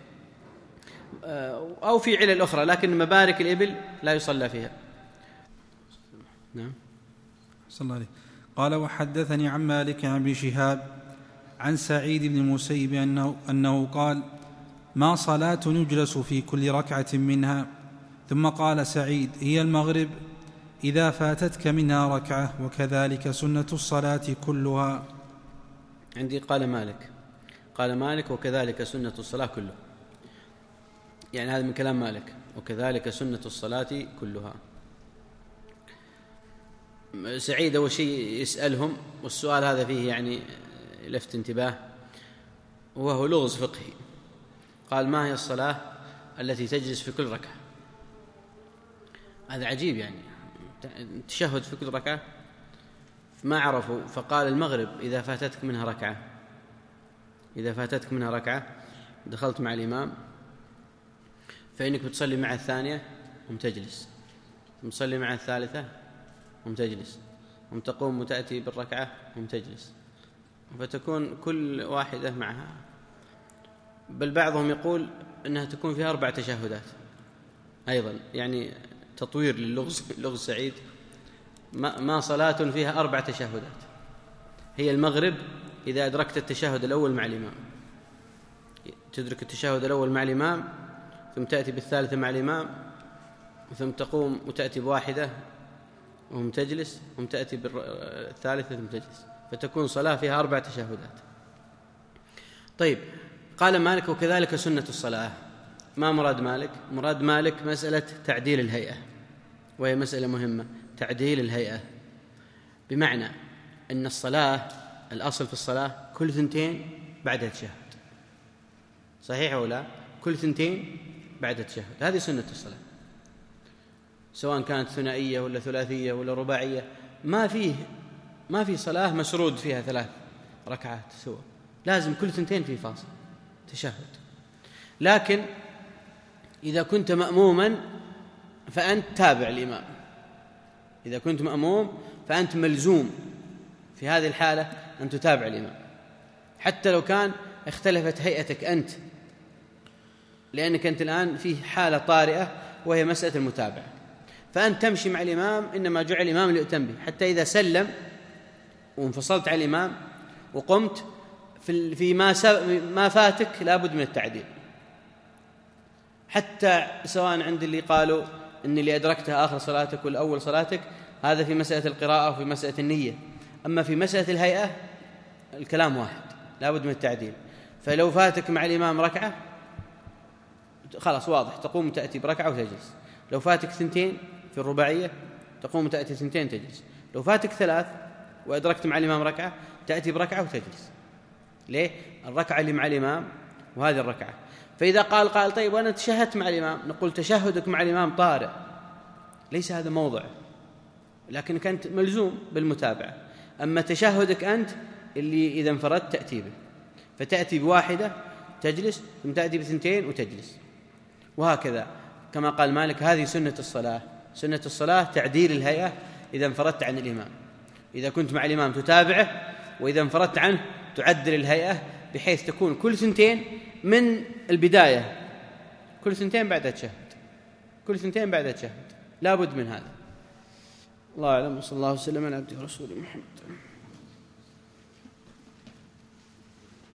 أو في علل أخرى، لكن مبارك الإبل لا يصلى فيها. نعم. صلى الله عليه. قال وحدثني عن مالك عن ابن شهاب عن سعيد بن المسيب أنه, أنه قال ما صلاة يجلس في كل ركعة منها؟ ثم قال سعيد هي المغرب إذا فاتتك منها ركعة، وكذلك سنة الصلاة كلها. عندي قال مالك قال مالك وكذلك سنة الصلاة كلها، يعني هذا من كلام مالك، وكذلك سنة الصلاة كلها. سعيد أول شيء يسألهم، والسؤال هذا فيه يعني لفت انتباه، وهو لغز فقهي. قال ما هي الصلاة التي تجلس في كل ركعة؟ هذا عجيب، يعني تشهد في كل ركعة، ما عرفوا، فقال المغرب إذا فاتتك منها ركعة، إذا فاتتك منها ركعة دخلت مع الإمام فإنك بتصلي مع الثانية ومتجلس، تصلي مع الثالثة ومتجلس، وتقوم وتأتي بالركعة ومتجلس، فتكون كل واحدة معها. بل بعضهم يقول أنها تكون فيها أربع تشهدات أيضا، يعني تطوير للغز لغز سعيد، ما صلاة فيها أربع تشهدات، هي المغرب إذا أدركت التشهد الأول مع الإمام، تدرك التشهد الأول مع الإمام، ثم تأتي بالثالثة مع الإمام، ثم تقوم وتأتي بواحدة وهم تجلس، ثم تأتي بالثالثة ثم تجلس، فتكون صلاة فيها أربع تشهدات. طيب، قال مالك وكذلك سنة الصلاة. ما مراد مالك؟ مراد مالك مسألة تعديل الهيئة، وهي مسألة مهمة، تعديل الهيئة، بمعنى أن الصلاة الأصل في الصلاة كل ثنتين بعد التشهد، صحيح أو لا؟ كل ثنتين بعد التشهد، هذه سنة الصلاة، سواء كانت ثنائية ولا ثلاثية ولا رباعية، ما فيه ما في صلاة مسرود فيها ثلاث ركعات سوا، لازم كل ثنتين في فاصل تشهد. لكن إذا كنت مأموما فأنت تابع الإمام، إذا كنت مأموم فأنت ملزوم في هذه الحالة أن تتابع الإمام، حتى لو كان اختلفت هيئتك أنت، لأنك أنت الآن في حالة طارئة وهي مسألة المتابعة، فأنت تمشي مع الإمام، إنما جعل الإمام ليؤتم به، حتى إذا سلم وانفصلت عن الإمام وقمت في في ما ما فاتك لابد من التعديل، حتى سواء عند اللي قالوا ان اللي ادركتها اخر صلاتك ولا اول صلاتك، هذا في مساله القراءه وفي مساله النيه. اما في مساله الهيئه الكلام واحد، لابد من التعديل. فلو فاتك مع الامام ركعه خلاص واضح، تقوم تاتي بركعه وتجلس. لو فاتك ثنتين في الرباعيه تقوم تاتي ثنتين تجلس. لو فاتك ثلاث وادركت مع الامام ركعه تاتي بركعه وتجلس. ليه؟ الركعه اللي مع الامام وهذه الركعه. فاذا قال قال طيب وانا تشهدت مع الامام، نقول تشهدك مع الامام طارئ، ليس هذا موضع، لكنك انت ملزوم بالمتابعه. اما تشهدك انت اللي اذا انفردت تاتي به، فتاتي بواحده تجلس، ثم تاتي بثنتين وتجلس، وهكذا. كما قال مالك هذه سنه الصلاه. سنه الصلاه تعديل الهيئه اذا انفردت عن الامام. اذا كنت مع الامام تتابعه، واذا انفردت عنه تعدل الهيئه بحيث تكون كل ثنتين من البدايه، كل ثنتين بعد تشهد، كل ثنتين بعد تشهد، لا بد من هذا. الله اعلم، وصلى الله وسلم على عبده ورسوله محمد.